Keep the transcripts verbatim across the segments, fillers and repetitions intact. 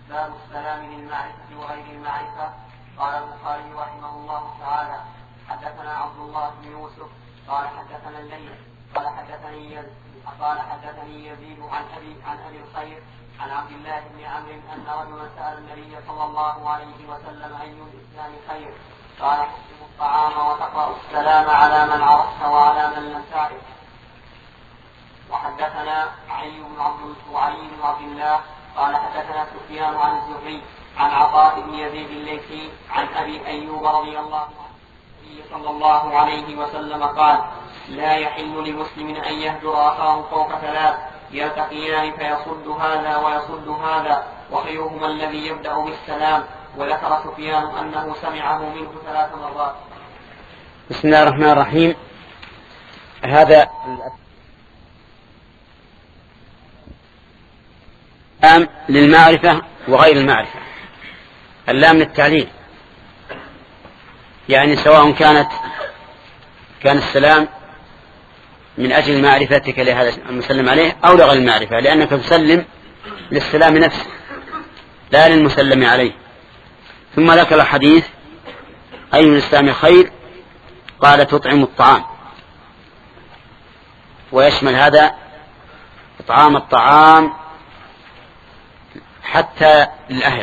باب السلام للمعرفة وغير المعرفة. قال البخاري رحمه الله تعالى حدثنا عبد الله بن يوسف قال حدثنا الليث قال حدثني قال حدثني يزيد عن ابي عن ابي الخير عن عبد الله بن عمرو ان رجلا سال النبي صلى الله عليه وسلم اي الاسلام خير؟ قال تحسن الطعام وتقرا السلام على من عرفت وعلى من لم تعرف. وحدثنا علي بن عبد علي بن عبد الله قال حدثنا سفيان عن الزهري عن عطاء بن يزيد الليثي عن ابي ايوب رضي الله عنه النبي صلى الله عليه وسلم قال لا يحل لمسلم ان يهجر اخاه فوق ثلاث يلتقيان فيصد هذا ويصد هذا وخيرهما الذي يبدا بالسلام. وذكر سفيان انه سمعه منه ثلاث مرات. بسم الله الرحمن الرحيم. هذا اللام للمعرفة وغير المعرفة. اللام للتعليل، يعني سواء كانت كان السلام من أجل معرفتك لهذا المسلم عليه أو لغير المعرفة، لأنك تسلم للسلام نفسه لا للمسلم عليه. ثم ذكر الحديث أي الإسلام خير؟ قال تطعم الطعام، ويشمل هذا إطعام الطعام حتى للأهل،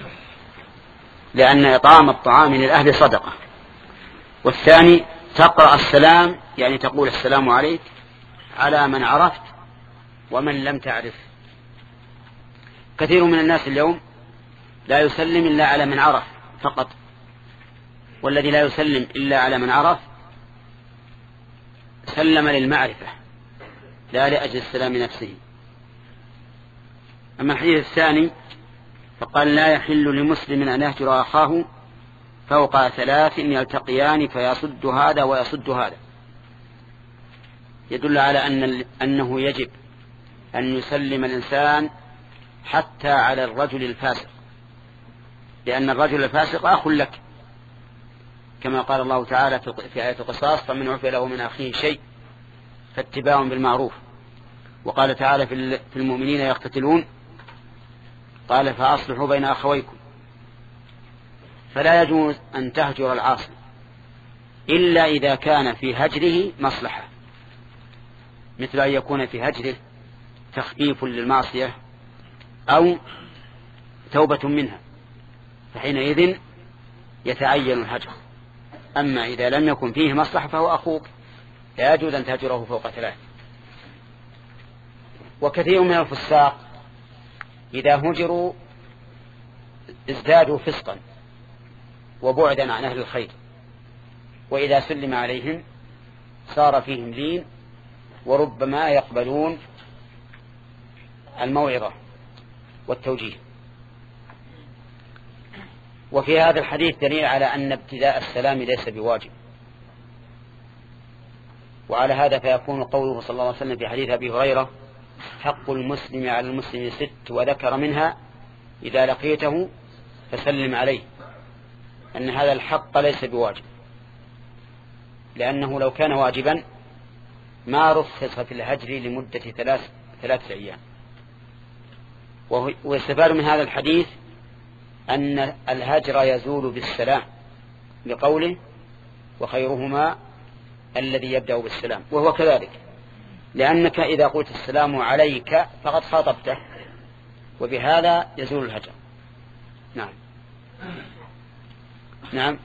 لأن إطعام الطعام للأهل صدقة. والثاني تقرأ السلام، يعني تقول السلام عليك على من عرفت ومن لم تعرف. كثير من الناس اليوم لا يسلم إلا على من عرف فقط، والذي لا يسلم إلا على من عرف سلم للمعرفة لا لأجل السلام نفسه. أما الحديث الثاني فقال لا يحل لمسلم أن يهجر أخاه فوق ثلاث يلتقيان فيصد هذا ويصد هذا، يدل على أن أنه يجب أن يسلم الإنسان حتى على الرجل الفاسق، لأن الرجل الفاسق أخ لك، كما قال الله تعالى في آية القصاص فمن عفي له من أخيه شيء فاتباع بالمعروف. وقال تعالى في المؤمنين يقتتلون قال فأصلحوا بين أخويكم. فلا يجوز أن تهجر العاصي إلا إذا كان في هجره مصلحة، مثل أن يكون في هجره تخفيف للمعصية أو توبة منها، فحينئذ يتعين الهجر. أما إذا لم يكن فيه مصلحة فهو أخوك، لا يجوز أن تهجره فوق ثلاث. وكثير من الفساق إذا هجروا ازدادوا فسقا وبعدا عن أهل الخير، وإذا سلم عليهم صار فيهم لين وربما يقبلون الموعظة والتوجيه. وفي هذا الحديث دليل على أن ابتداء السلام ليس بواجب، وعلى هذا فيكون قوله صلى الله عليه وسلم في حديث أبي هريرة حق المسلم على المسلم ست، وذكر منها إذا لقيته فسلم عليه، أن هذا الحق ليس بواجب، لأنه لو كان واجبا ما رخص في الهجر لمدة ثلاث ثلاثة أيام. ويستفاد من هذا الحديث أن الهجر يزول بالسلام، لقوله وخيرهما الذي يبدأ بالسلام، وهو كذلك، لأنك إذا قلت السلام عليك فقد خاطبته، وبهذا يزول الهجر. نعم نعم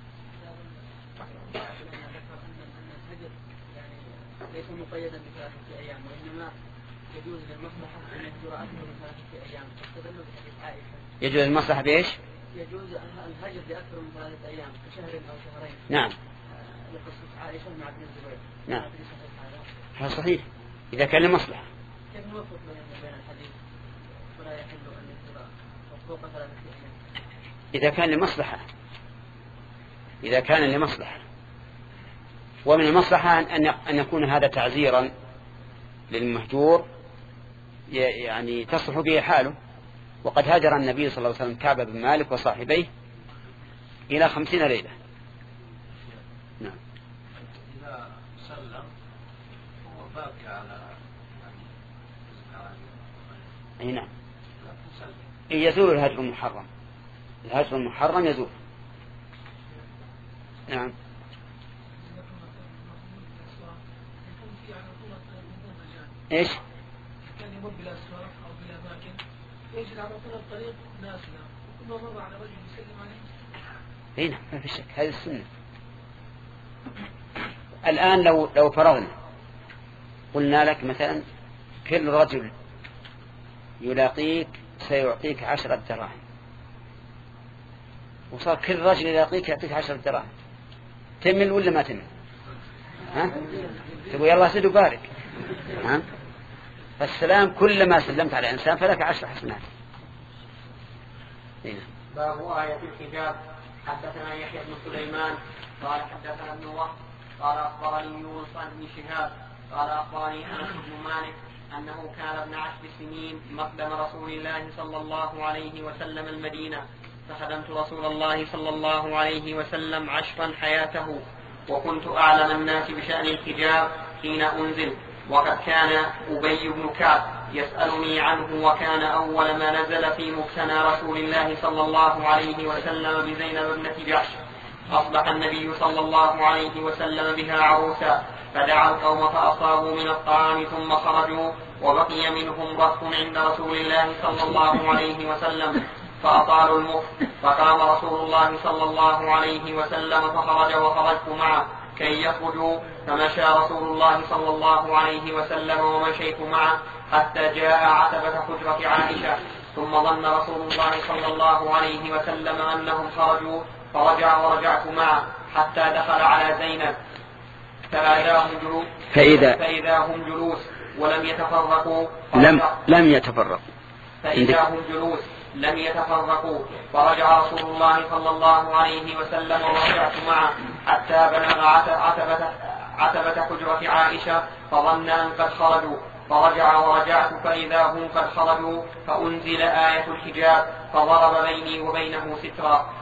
ليس مقيدا بثلاثة أيام، وإنما يجوز للمصلحة أن يهجر أكثر من ثلاثة أيام. تستدل بحديث عائشة يجوز المصلحة بإيش؟ يجوز الهجر لأكثر من ثلاثة أيام كشهر أو شهرين. نعم. لقصة عائشة مع ابن الزبير. نعم. هذا صحيح إذا كان لمصلحة. كيف نوفق بين الحديث ولا يحل أن يهجر فوق ثلاثة أيام؟ إذا كان لمصلحة، إذا كان لمصلحة. ومن المصلحة أن يكون هذا تعزيرا للمهجور، يعني تصلح به حاله. وقد هاجر النبي صلى الله عليه وسلم كعب بن مالك وصاحبيه إلى خمسين ليلة. نعم. إذا سلم هو باقي على أي نعم. يزول الهجر المحرم، الهجر المحرم يزول. نعم. ايش؟ كان يمر بالاسواق او بالاماكن يجد على طول الطريق ناس وكل ما مر على رجل يسلم عليه. هنا ما في شك، هذه السنة. الآن لو لو فرضنا قلنا لك مثلا كل رجل يلاقيك سيعطيك عشرة دراهم، وصار كل رجل يلاقيك يعطيك عشرة دراهم، تمل ولا ما تمل؟ ها؟ تقول يلا سيد وبارك. ها؟ فالسلام كلما سلمت على إنسان فلك عشر حسنات. هنا. باب آية الحجاب. حدثنا يحيى بن سليمان قال حدثنا ابن وهب قال أخبرني يونس بن شهاب قال أخبرني أنس بن مالك أنه كان ابن عشر سنين مقدم رسول الله صلى الله عليه وسلم المدينة، فخدمت رسول الله صلى الله عليه وسلم عشرا حياته، وكنت أعلم الناس بشأن الحجاب حين أنزل، وقد كان أبي بن كعب يسألني عنه، وكان أول ما نزل في مبتنى رسول الله صلى الله عليه وسلم بزينب ابنة جحش. أصبح النبي صلى الله عليه وسلم بها عروسا، فدعا القوم فأصابوا من الطعام ثم خرجوا، وبقي منهم رهط عند رسول الله صلى الله عليه وسلم فأطالوا المكث، فقام رسول الله صلى الله عليه وسلم فخرج وخرجت معه كي يخرجوا، فمشى رسول الله صلى الله عليه وسلم ومشيت معه حتى جاء عتبة حجرة عائشة، ثم ظن رسول الله صلى الله عليه وسلم أنهم خرجوا فرجع ورجعت معه حتى دخل على زينب، فإذا هم جلوس فإذا, فإذا هم جلوس ولم يتفرقوا لم لم يتفرقوا فإذا هم جلوس لم يتفرقوا فرجع رسول الله صلى الله عليه وسلم ورجعت معه حتى بلغ عتبة, عتبة حجرة عائشة، فظن أن قد خرجوا فرجع ورجعت فإذا هم قد خرجوا، فأنزل آية الحجاب فضرب بيني وبينه سترا.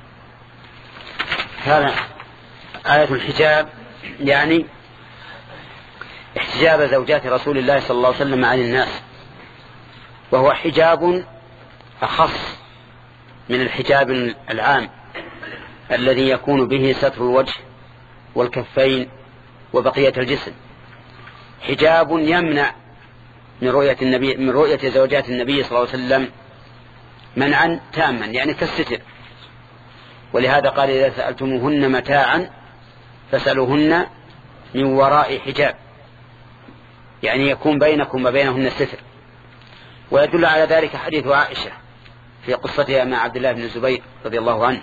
هذا آية الحجاب يعني احتجاب زوجات رسول الله صلى الله عليه وسلم عن الناس، وهو حجاب أخص من الحجاب العام الذي يكون به ستر الوجه والكفين وبقية الجسم، حجاب يمنع من رؤية النبي من رؤية زوجات النبي صلى الله عليه وسلم منعا تاما، يعني كالستر. ولهذا قال إذا سألتموهن متاعا فسألوهن من وراء حجاب، يعني يكون بينكم وبينهن ستر. ويدل على ذلك حديث عائشة في قصتها مع عبد الله بن الزبير رضي الله عنه،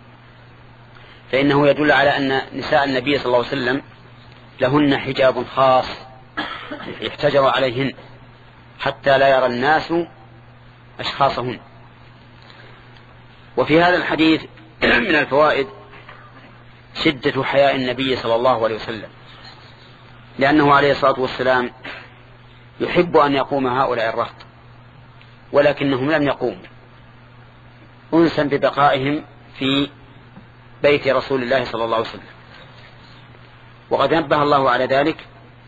فإنه يدل على أن نساء النبي صلى الله عليه وسلم لهن حجاب خاص يحتجر عليهن حتى لا يرى الناس أشخاصهن. وفي هذا الحديث من الفوائد شدة حياء النبي صلى الله عليه وسلم، لأنه عليه الصلاة والسلام يحب أن يقوم هؤلاء الرهط، ولكنهم لم يقوموا أنسا ببقائهم في بيت رسول الله صلى الله عليه وسلم. وقد نبه الله على ذلك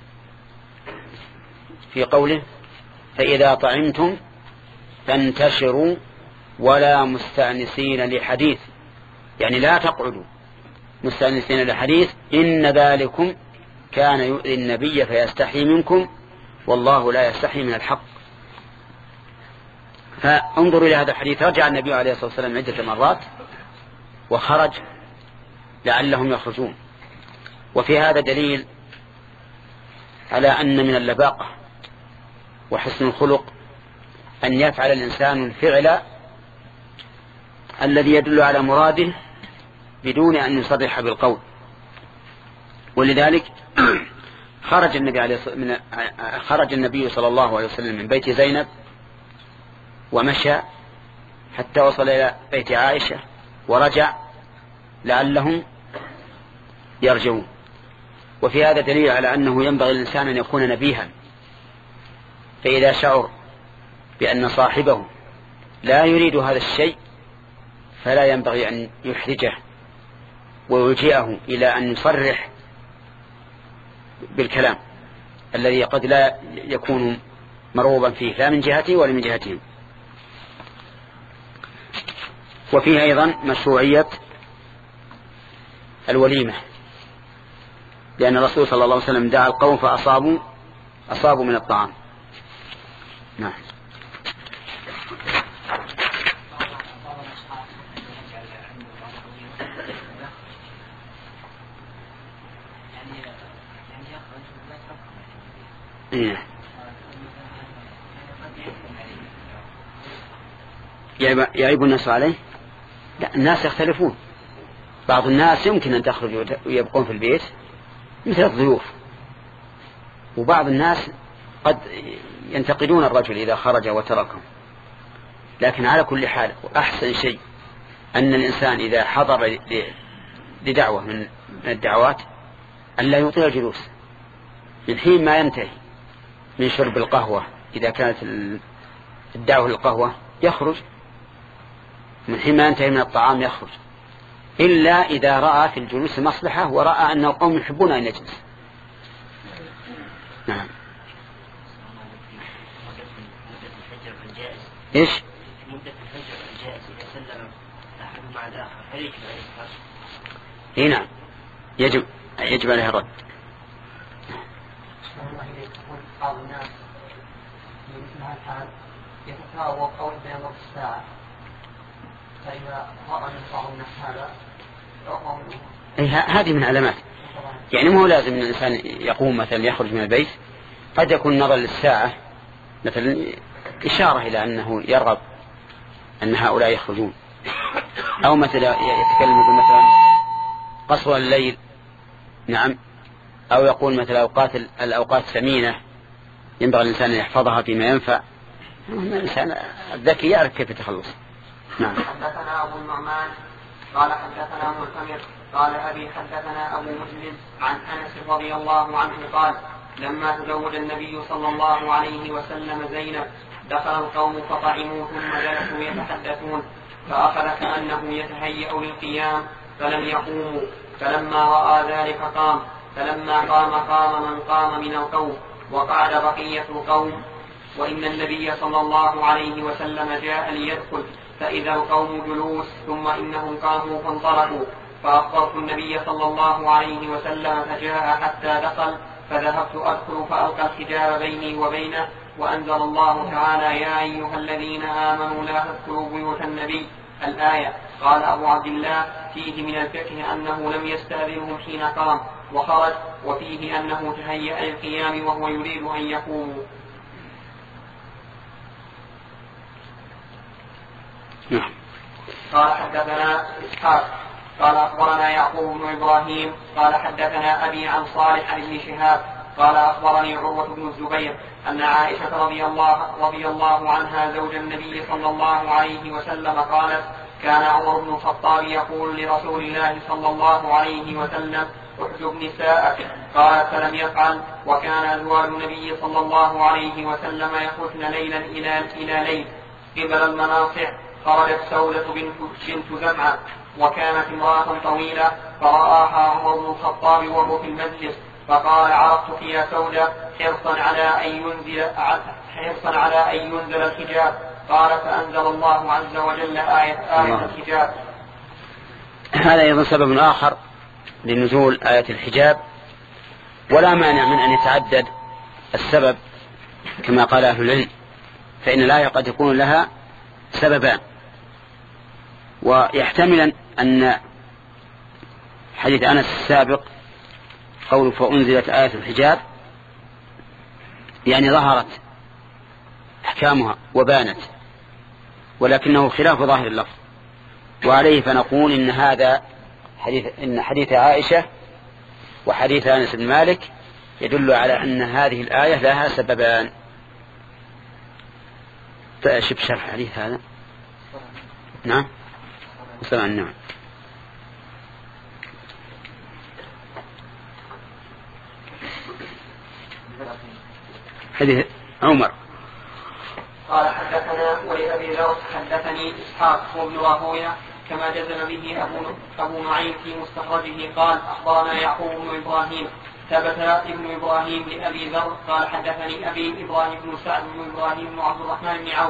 في قوله فإذا طعمتم فانتشروا ولا مستأنسين لحديث، يعني لا تقعدوا مستأنسين لحديث، إن ذلكم كان يؤذي النبي فيستحي منكم والله لا يستحي من الحق. فانظروا إلى هذا الحديث، رجع النبي عليه الصلاة والسلام عدة مرات وخرج لعلهم يخرجون. وفي هذا دليل على أن من اللباقة وحسن الخلق أن يفعل الإنسان الفعل الذي يدل على مراده بدون أن يصرح بالقول. ولذلك خرج النبي عليه من خرج النبي صلى الله عليه وسلم من بيت زينب ومشى حتى وصل إلى بيت عائشة ورجع لعلهم يرجعون. وفي هذا دليل على أنه ينبغي الإنسان أن يكون نبيها، فإذا شعر بأن صاحبه لا يريد هذا الشيء فلا ينبغي أن يحرجه ويلجئه إلى أن يصرح بالكلام الذي قد لا يكون مرغوبا فيه لا من جهته ولا من جهتهم. وفيه أيضا مشروعية الوليمة، لأن الرسول صلى الله عليه وسلم دعا القوم فأصابوا أصابوا من الطعام. نعم. يعيب الناس عليه؟ لا، الناس يختلفون. بعض الناس يمكن أن تخرجوا ويبقون في البيت مثل الضيوف، وبعض الناس قد ينتقدون الرجل إذا خرج وتركهم. لكن على كل حال أحسن شيء أن الإنسان إذا حضر لدعوة من الدعوات أن لا يطيل الجلوس من حين ما ينتهي من شرب القهوة. إذا كانت الدعوة للقهوة يخرج، من حين ما ينتهي من الطعام يخرج، إلا إذا رأى في الجلوس مصلحة ورأى أن القوم يحبون أن يجلس. نعم. إيش؟ مدة الفجر الجائز إذا سلم أحد مع الآخر هل يجب عليه الرد؟ إيه نعم، يجب يجب عليه الرد. بعض الناس في مثل هذا الحال يتفاوض أو بين وقت الساعة، فإذا رأى من بعض الناس هذا إيه هذه من علامات. يعني مو لازم أن الإنسان يقوم مثلا يخرج من البيت، قد يكون نظر للساعة مثلا إشارة إلى أنه يرغب أن هؤلاء يخرجون، أو مثلا يتكلم يقول مثلا قصر الليل. نعم. أو يقول مثلا أوقات الأوقات ثمينة ينبغي الإنسان أن يحفظها فيما ينفع. الإنسان الذكي يعرف كيف يتخلص. نعم. حدثنا أبو النعمان قال حدثنا معتمر قال أبي حدثنا أبو مسلم عن أنس رضي الله عنه قال لما تزوج النبي صلى الله عليه وسلم زينب دخل القوم فطعموا ثم جلسوا يتحدثون، فأخذ كأنه يتهيأ للقيام فلم يقوموا، فلما رأى ذلك قام، فلما قام قام من قام من القوم وقعد بقية القوم، وإن النبي صلى الله عليه وسلم جاء ليدخل فإذا القوم جلوس، ثم إنهم قاموا فانطلقوا، فأخبرت النبي صلى الله عليه وسلم فجاء حتى دخل، فذهبت أدخل فألقى الحجاب بيني وبينه، وأنزل الله تعالى يا أيها الذين آمنوا لا تدخلوا بيوت النبي الآية. قال أبو عبد الله فيه من الفقه أنه لم يستأذنهم حين قام وخرج، وفيه أنه تهيأ للقيام وهو يريد أن يقوموا. نعم. قال حدثنا إسحاق قال أخبرنا يعقوب بن إبراهيم قال حدثنا أبي عن صالح عن ابن شهاب قال أخبرني عروة بن الزبير أن عائشة رضي الله, رضي الله عنها زوج النبي صلى الله عليه وسلم قالت كان عمر بن الخطاب يقول لرسول الله صلى الله عليه وسلم احجب نساءك، قال فلم يفعل، وكان أزواج النبي صلى الله عليه وسلم يخرجن ليلا إلى إلى ليل قبل المناصع. خرجت سودة بنت, بنت زمعة وكانت امرأة طويلة، فرآها عمر بن الخطاب وهو في المجلس فقال عرفتك يا سودة حرصا على أن ينزل حرصا على أن ينزل الحجاب، قال فأنزل الله عز وجل آية آية الحجاب. هذا أيضا سبب آخر لنزول آية الحجاب، ولا مانع من أن يتعدد السبب كما قال أهل العلم، فإن الآية قد يكون لها سببان، ويحتمل أن حديث أنس السابق قول فأنزلت آية الحجاب يعني ظهرت أحكامها وبانت، ولكنه خلاف ظاهر اللفظ، وعليه فنقول إن هذا حديث إن حديث عائشة وحديث أنس بن مالك يدل على أن هذه الآية لها سببان. شوف شرح حديث هذا. نعم سمع النعم. حديث عمر قال حدثنا ولأبي ذر حدثني إسحاق وابن راهويه كما جزم به أبو نعيم في مستخرجه قال أخبرنا يعقوب بن إبراهيم ثبت ابن إبراهيم لأبي ذر قال حدثني أبي إبراهيم بن سعد بن إبراهيم بن عبد الرحمن بن عوف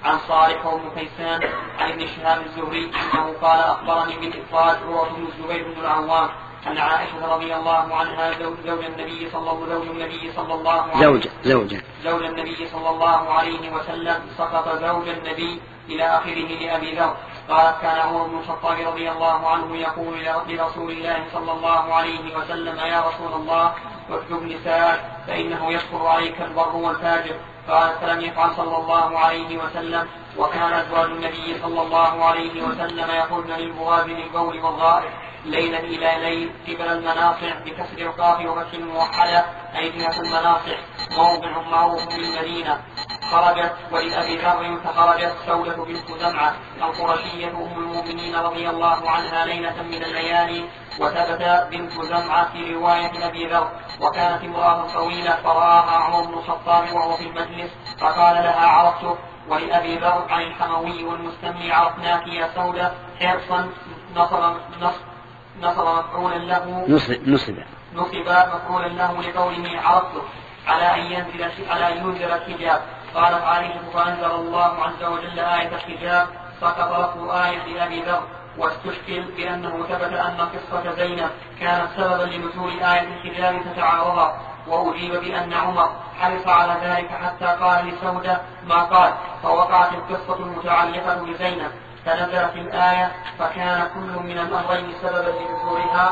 عن صالح وابن كيسان عن ابن شهاب الزهري أنه قال أخبرني بالإفراد عروة بن الزبير بن العوام أن عائشة رضي الله عنها زوج النبي صلى الله زوج النبي صلى الله عليه زوج زوج زوج النبي صلى الله عليه وسلم سقط زوج النبي إلى آخره لأبي ذر. قالت كان عمر بن الخطاب رضي الله عنه يقول لرسول الله صلى الله عليه وسلم يا رسول الله اكتب نساءك فإنه يكفر عليك البر والفاجر. قال فلم يفعل صلى الله عليه وسلم. وكان أزواج النبي صلى الله عليه وسلم يقولن للبواب للبول والغائط ليلا إلى ليل قبل المناصع بكسر القاف وفتح الموحدة أي جهة المناصع موضع معروف بالمدينة. خرجت ولأبي ذر فخرجت سودة بنت زمعة القرشية أم المؤمنين رضي الله عنها ليلة من الليالي وثبت بنت زمعة في رواية أبي ذر. وكانت امرأة طويلة فرآها عمر بن الخطاب وهو في المجلس فقال لها عرفتك. ولأبي ذر عن الحموي والمستمع عرفناك يا سودة حرصا نصب نصب نصب مفعولا له نصب نصب نصب مفعولا له لقوله عرفته على أن ينزل على أن ينزل الحجاب. قالت عائشة فأنزل الله عز وجل آية الحجاب سقط لفظ آية لأبي ذر. واستشكل بأنه ثبت أن قصة زينب كانت سببا لنزول آية الحجاب فتعارضا. وأجيب بأن عمر حرص على ذلك حتى قال لسودة ما قال فوقعت القصة المتعلقة بزينب فنزلت الآية فكان كل من الأمرين سببا لنزولها.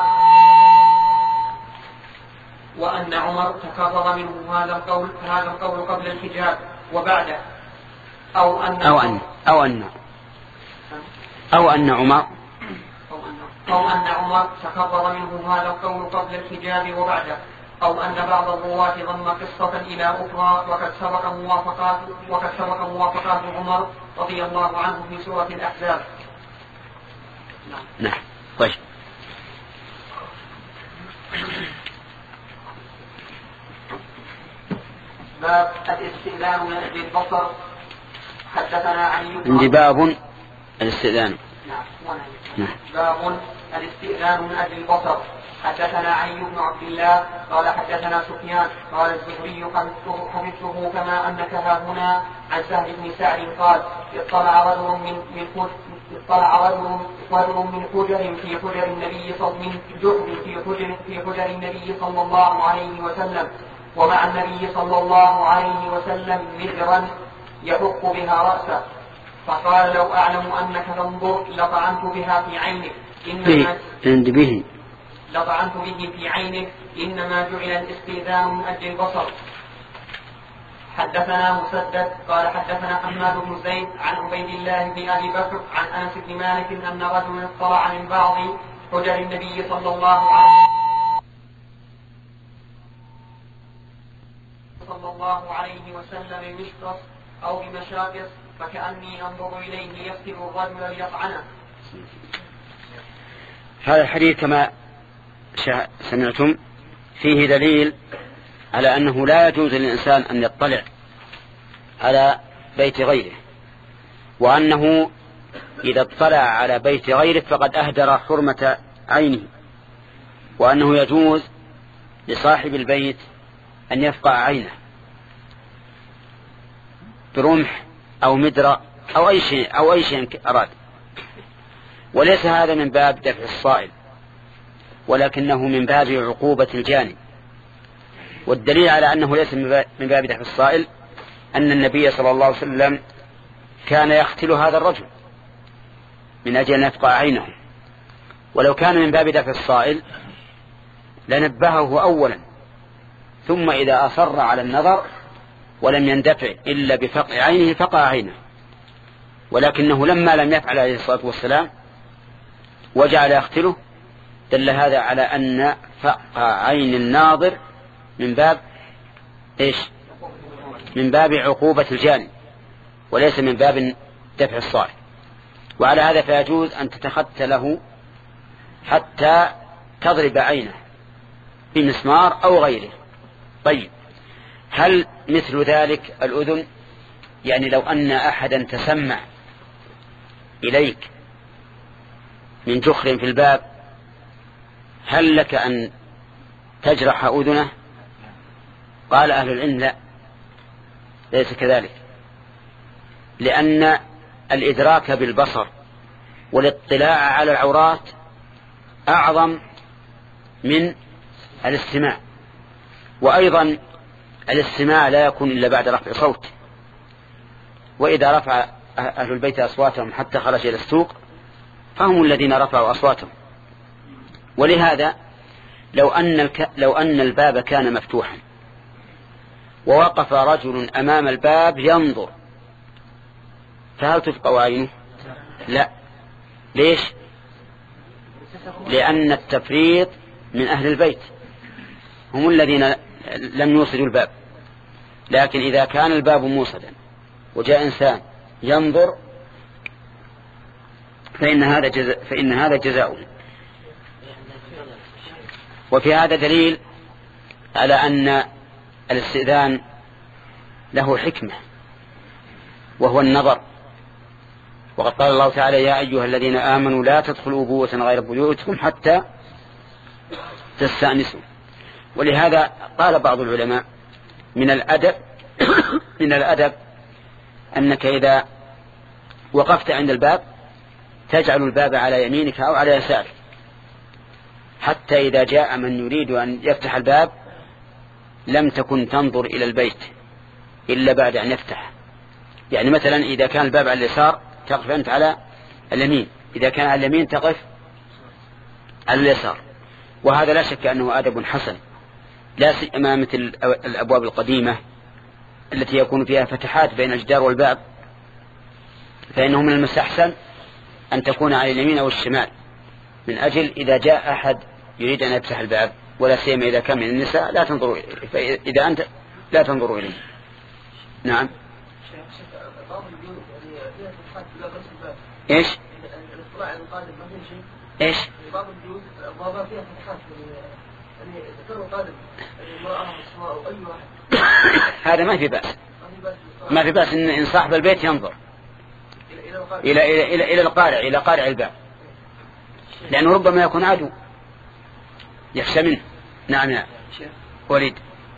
وأن عمر تكرر منه هذا القول هذا القول قبل الحجاب وبعده أو أن أو أن أو أن أو أن عمر أو أن عمر تكرر منه هذا القول قبل الحجاب وبعده أو أن بعض الرواة ضم قصة إلى أخرى وقد سبق موافقات وقد سبق موافقات عمر رضي الله عنه في سورة الأحزاب. نعم. طيب. باب الاستئذان من أجل البصر. حدثنا علي عندي باب الاستئذان. نعم. باب الاستئذان من أجل البصر. حدثنا علي بن عبد الله قال حدثنا سفيان قال الزهري حفظته كما أنك ها هنا عن سهل بن سعد قال اطلع رجل من من اطلع رجل رجل من حجر في حجر النبي صلى من جحر في حجر في حجر النبي صلى الله عليه وسلم ومع النبي صلى الله عليه وسلم مدرا يحك بها رأسه فقال لو أعلم أنك تنظر لطعنت بها في عينك إنما عند به لطعنت به في عينك إنما جعل الاستئذان من أجل البصر. حدثنا مسدد قال حدثنا حماد بن زيد عن عبيد الله بن أبي بكر عن أنس بن مالك أن رجلا اطلع من بعض حجر النبي صلى الله عليه صلى الله عليه وسلم بمشقص أو بمشاقص فكأني أنظر إليه يفتر الرجل ليطعنه. هذا الحديث كما سمعتم فيه دليل على أنه لا يجوز للإنسان أن يطلع على بيت غيره وأنه إذا اطلع على بيت غيره فقد أهدر حرمة عينه وأنه يجوز لصاحب البيت أن يفقع عينه برمح أو مدرة أو أي شيء أو أي شيء أراد وليس هذا من باب دفع الصائل ولكنه من باب عقوبة الجاني. والدليل على أنه ليس من باب دفع الصائل أن النبي صلى الله عليه وسلم كان يقتل هذا الرجل من أجل أن يفقع عينه ولو كان من باب دفع الصائل لنبهه أولا ثم إذا أصر على النظر ولم يندفع إلا بفقع عينه فقع عينه ولكنه لما لم يفعل عليه الصلاة والسلام وجعل يقتله دل هذا على أن فقع عين الناظر من باب إيش من باب عقوبة الجاني وليس من باب دفع الصائل. وعلى هذا فيجوز أن تتخت له حتى تضرب عينه بمسمار أو غيره. طيب هل مثل ذلك الأذن؟ يعني لو أن أحدا تسمع إليك من جخر في الباب هل لك أن تجرح أذنه؟ قال أهل العلم لا ليس كذلك لأن الإدراك بالبصر والاطلاع على العورات أعظم من الاستماع. وأيضا الاستماع لا يكون إلا بعد رفع صوت، وإذا رفع أهل البيت أصواتهم حتى خرج إلى السوق فهم الذين رفعوا أصواتهم. ولهذا لو أن, الك... لو أن الباب كان مفتوحا ووقف رجل أمام الباب ينظر، فهل تفقع عينه؟ لا. ليش؟ لأن التفريط من أهل البيت، هم الذين لم يوصلوا الباب. لكن إذا كان الباب موصدا وجاء إنسان ينظر فإن هذا جزاء فإن هذا جزاؤه. وفي هذا دليل على أن الاستئذان له حكمة، وهو النظر. وقد قال الله تعالى: يا أيها الذين آمنوا لا تدخلوا بيوتا غير بيوتكم حتى تستأنسوا. ولهذا قال بعض العلماء: من الأدب من الأدب أنك إذا وقفت عند الباب تجعل الباب على يمينك أو على يسارك، حتى إذا جاء من يريد أن يفتح الباب لم تكن تنظر إلى البيت إلا بعد أن يفتح. يعني مثلا إذا كان الباب على اليسار تقف أنت على اليمين، إذا كان على اليمين تقف على اليسار. وهذا لا شك أنه أدب حسن، لا سيما مثل الأبواب القديمة التي يكون فيها فتحات بين الجدار والباب، فإنه من المستحسن أن تكون على اليمين أو الشمال، من أجل إذا جاء أحد يريد أن يفتح الباب، ولا سيما إذا كان من النساء لا تنظروا إليه، فإذا أنت لا تنظروا إليه. نعم. إيش؟ إيش؟ بعض البيوت بابها فيها فتحات، يعني ذكروا قادم المرأة والسماء أو أي واحد. هذا ما في بأس، ما في بأس إن صاحب البيت ينظر إلى إلى إلى إلى القارع إلى قارع الباب، لأنه ربما يكون عدو يخشى منه. نعم يا وليد.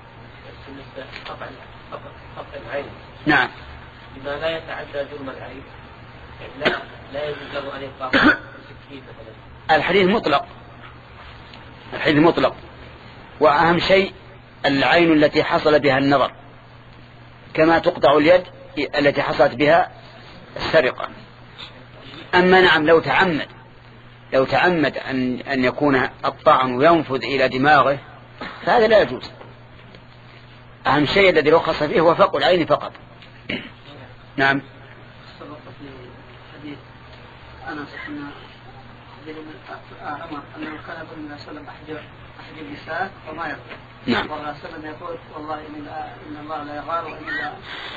نعم. إذا لا يتعدى جرم العيب لا لا يجوز له أن يقام بسكين مثلا. الحديث مطلق، الحديث مطلق، وأهم شيء العين التي حصل بها النظر، كما تقطع اليد التي حصلت بها السرقة. أما نعم لو تعمد لو تعمد أن أن يكون الطعن ينفذ إلى دماغه فهذا لا يجوز. أهم شيء الذي رخص فيه هو فقع العين فقط. نعم. حديث أنس أن أمر أنه كان يقول النبي صلى الله عليه وسلم أحجب أحجب النساء وما يقول. نعم. والله سبب يقول والله إن إن الله لا يغار وإن لا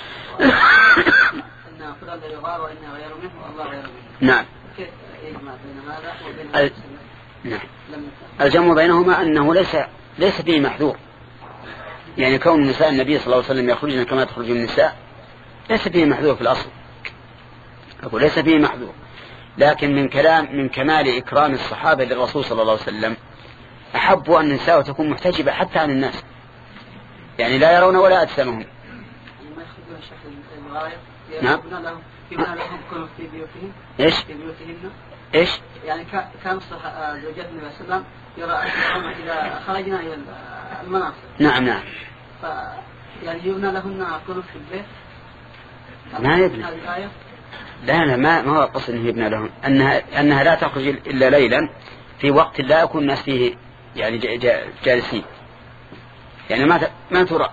إن فلان لا يغار وإن غير منه والله غير منه. نعم. كيف يجمع بين هذا وبين ال... نعم. الجمع بينهما أنه ليس ليس فيه محذور، يعني كون نساء النبي صلى الله عليه وسلم يخرجن كما تخرج النساء ليس فيه محذور في الأصل، أقول ليس فيه محذور. لكن من كلام من كمال إكرام الصحابة للرسول صلى الله عليه وسلم أحبوا أن النساء تكون محتجبة حتى عن الناس، يعني لا يرون ولا أجسامهم. نعم. في بيوتهم. إيش؟ في بيوتهن. إيش؟ يعني كان زوجات النبي صلى الله عليه وسلم يرى أن إذا خرجنا إلى المناصب. نعم نعم. ف يعني يبنى لهن قنوت في البيت. ما يبنى. لا لا ما ما هو قصد إنه يبنى لهم، أنها أنها لا تخرج إلا ليلا في وقت لا يكون الناس فيه يعني جالسين، يعني ما ما ترى.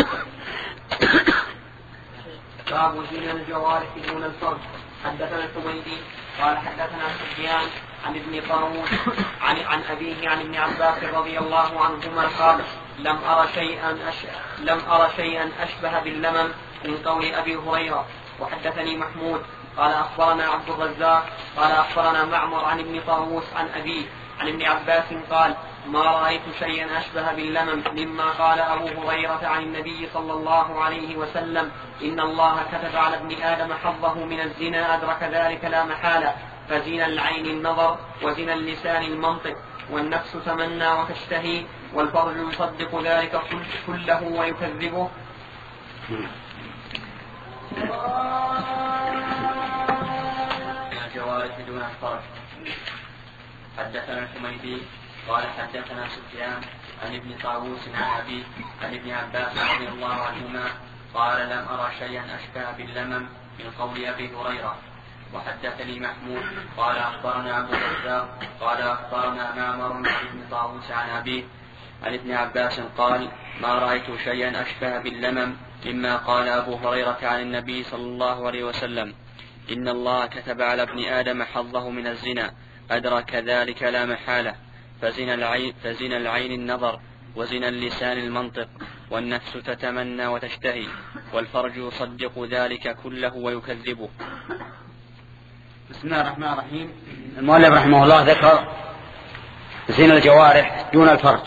باب زنا الجوارح دون الفرج. حدثنا الحميدي قال حدثنا سفيان عن ابن طاووس عن عن أبيه عن ابن عباس رضي الله عنهما قال لم أرى شيئا أش... لم أرى شيئا أشبه باللمم من قول أبي هريرة. وحدثني محمود قال أخبرنا عبد الرزاق قال أخبرنا معمر عن ابن طاووس عن أبيه عن ابن عباس قال ما رأيت شيئا أشبه باللمم مما قال أبو هريرة عن النبي صلى الله عليه وسلم إن الله كتب على ابن آدم حظه من الزنا أدرك ذلك لا محالة، فزنا العين النظر وزنا اللسان المنطق والنفس تمنى وتشتهي والفرج يصدق ذلك كله ويكذبه. الجوارح دون الفرج. حدثنا الحميدي قال حدثنا سفيان عن ابن طاووس عن أبي عن ابن عباس رضي الله عنهما قال لم أرى شيئا أشبه باللمم من قول أبي هريرة. وحدثني محمود قال أخبرنا عبد الرزاق قال أخبرنا معمر عن ابن طاووس عن أبيه عن ابن عباس قال ما رأيت شيئا أشبه باللمم مما قال أبو هريرة عن النبي صلى الله عليه وسلم إن الله كتب على ابن آدم حظه من الزنا أدرك ذلك لا محالة فزنا العين, فزنا العين النظر وزنا اللسان المنطق والنفس تتمنى وتشتهي والفرج يصدق ذلك كله ويكذبه. بسم الله الرحمن الرحيم. المؤلف رحمه الله ذكر زنا الجوارح دون الفرج،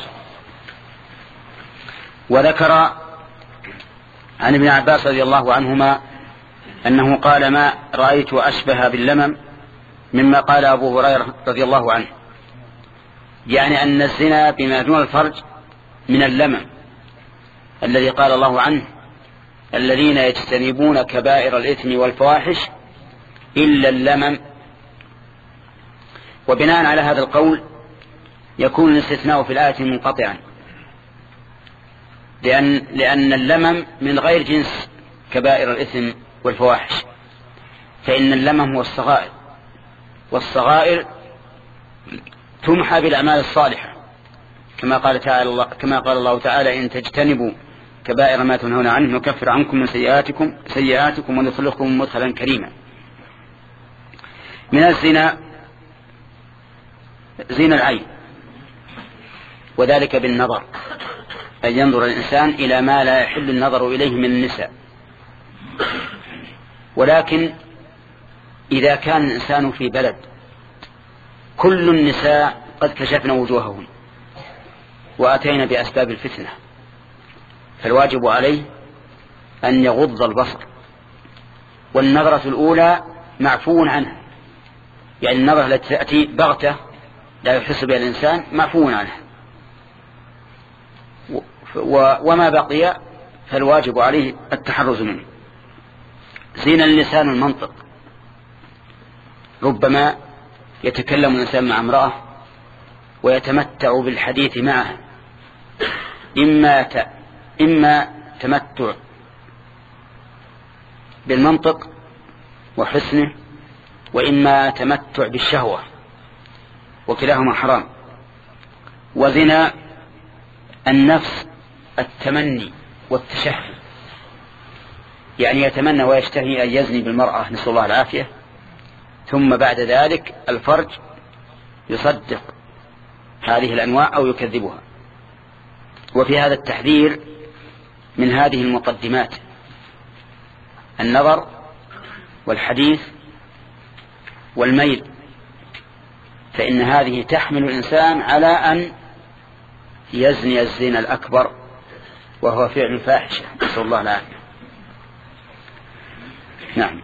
وذكر عن ابن عباس رضي الله عنهما أنه قال ما رأيت أشبه باللمم مما قال أبو هريرة رضي الله عنه، يعني أن الزنا بما دون الفرج من اللمم الذي قال الله عنه الذين يجتنبون كبائر الإثم والفواحش إلا اللمم. وبناء على هذا القول يكون الاستثناء في الآية منقطعا، لأن, لأن اللمم من غير جنس كبائر الإثم والفواحش، فإن اللمم هو الصغائر، والصغائر تمحى بالأعمال الصالحة كما قال تعالى الله كما قال الله تعالى إن تجتنبوا كبائر ما تنهون عنه نكفر عنكم من سيئاتكم سيئاتكم وندخلكم مدخلا كريما. من الزنا زنا العين، وذلك بالنظر، أن ينظر الإنسان إلى ما لا يحل النظر إليه من النساء. ولكن إذا كان الإنسان في بلد كل النساء قد كشفن وجوههن وأتينا بأسباب الفتنة، فالواجب عليه أن يغض البصر، والنظرة الأولى معفو عنها، يعني النظرة التي تأتي بغتة لا يحس بها الإنسان معفو عنها، وما بقي فالواجب عليه التحرز منه. زين اللسان المنطق، ربما يتكلم الإنسان مع امرأة ويتمتع بالحديث معها، إما ت... إما تمتع بالمنطق وحسنه، وإما تمتع بالشهوة، وكلاهما حرام. وزنا النفس التمني والتشهي، يعني يتمنى ويشتهي أن يزني بالمرأة نسأل الله العافية، ثم بعد ذلك الفرج يصدق هذه الأنواع أو يكذبها. وفي هذا التحذير من هذه المقدمات: النظر والحديث والميل، فإن هذه تحمل الإنسان على أن يزني الزنا الأكبر وهو فعل الفاحشة نسأل الله العافية. نعم.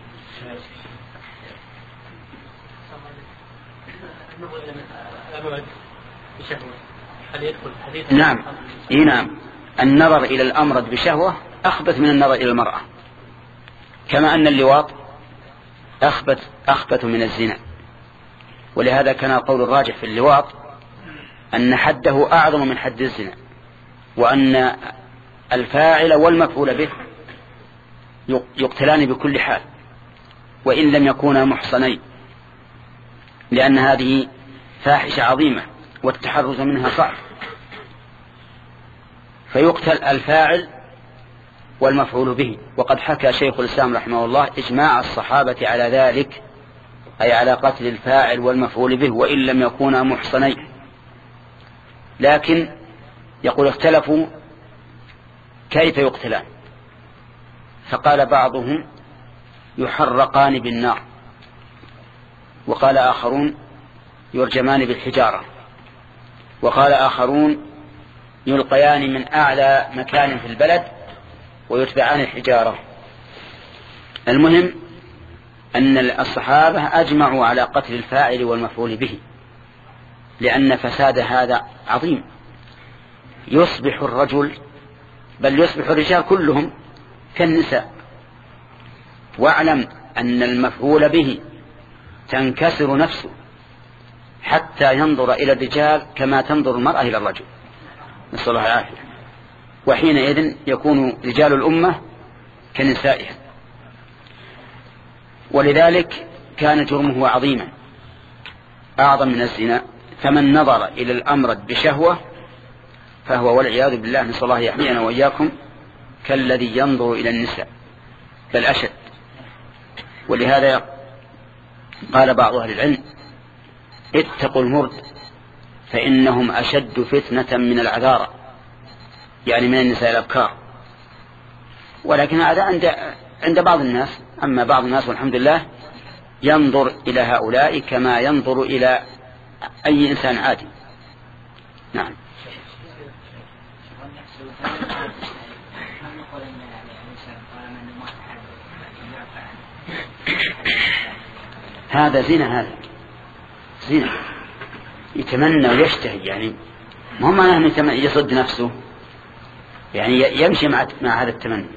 نعم إيه نعم النظر إلى الأمرد بشهوة أخبث من النظر إلى المرأة، كما أن اللواط أخبث أخبث من الزنا. ولهذا كان القول الراجح في اللواط أن حده أعظم من حد الزنا، وأن الفاعل والمفعول به يقتلان بكل حال وإن لم يكونا محصنين، لأن هذه فاحشة عظيمة والتحرز منها صعب، فيقتل الفاعل والمفعول به. وقد حكى شيخ الإسلام رحمه الله إجماع الصحابة على ذلك، أي على قتل الفاعل والمفعول به وإن لم يكونا محصنين. لكن يقول اختلفوا كيف يقتلان، فقال بعضهم يحرقان بالنار، وقال آخرون يرجمان بالحجارة، وقال آخرون يلقيان من أعلى مكان في البلد ويتبعان الحجارة. المهم أن الصحابة أجمعوا على قتل الفاعل والمفعول به، لأن فساد هذا عظيم. يصبح الرجل بل يصبح الرجال كلهم كالنساء، واعلم أن المفعول به تنكسر نفسه حتى ينظر إلى الرجال كما تنظر المرأة إلى الرجل، نسأل الله العافية، وحينئذ يكون رجال الأمة كنسائها. ولذلك كان جرمه عظيما أعظم من الزنا، فمن نظر إلى الأمرد بشهوة فهو والعياذ بالله نسأل الله يحمينا وإياكم كالذي ينظر إلى النساء بل أشد. ولهذا قال بعض أهل العلم اتقوا المرد فإنهم أشد فتنة من العذارى، يعني من النساء الأبكار. ولكن هذا عند عند بعض الناس، أما بعض الناس والحمد لله ينظر إلى هؤلاء كما ينظر إلى أي إنسان عادي. نعم. هذا زنا، هذا زنا يتمنى ويشتهي، يعني ما هو معناه أنه يصد نفسه، يعني يمشي مع مع هذا التمني.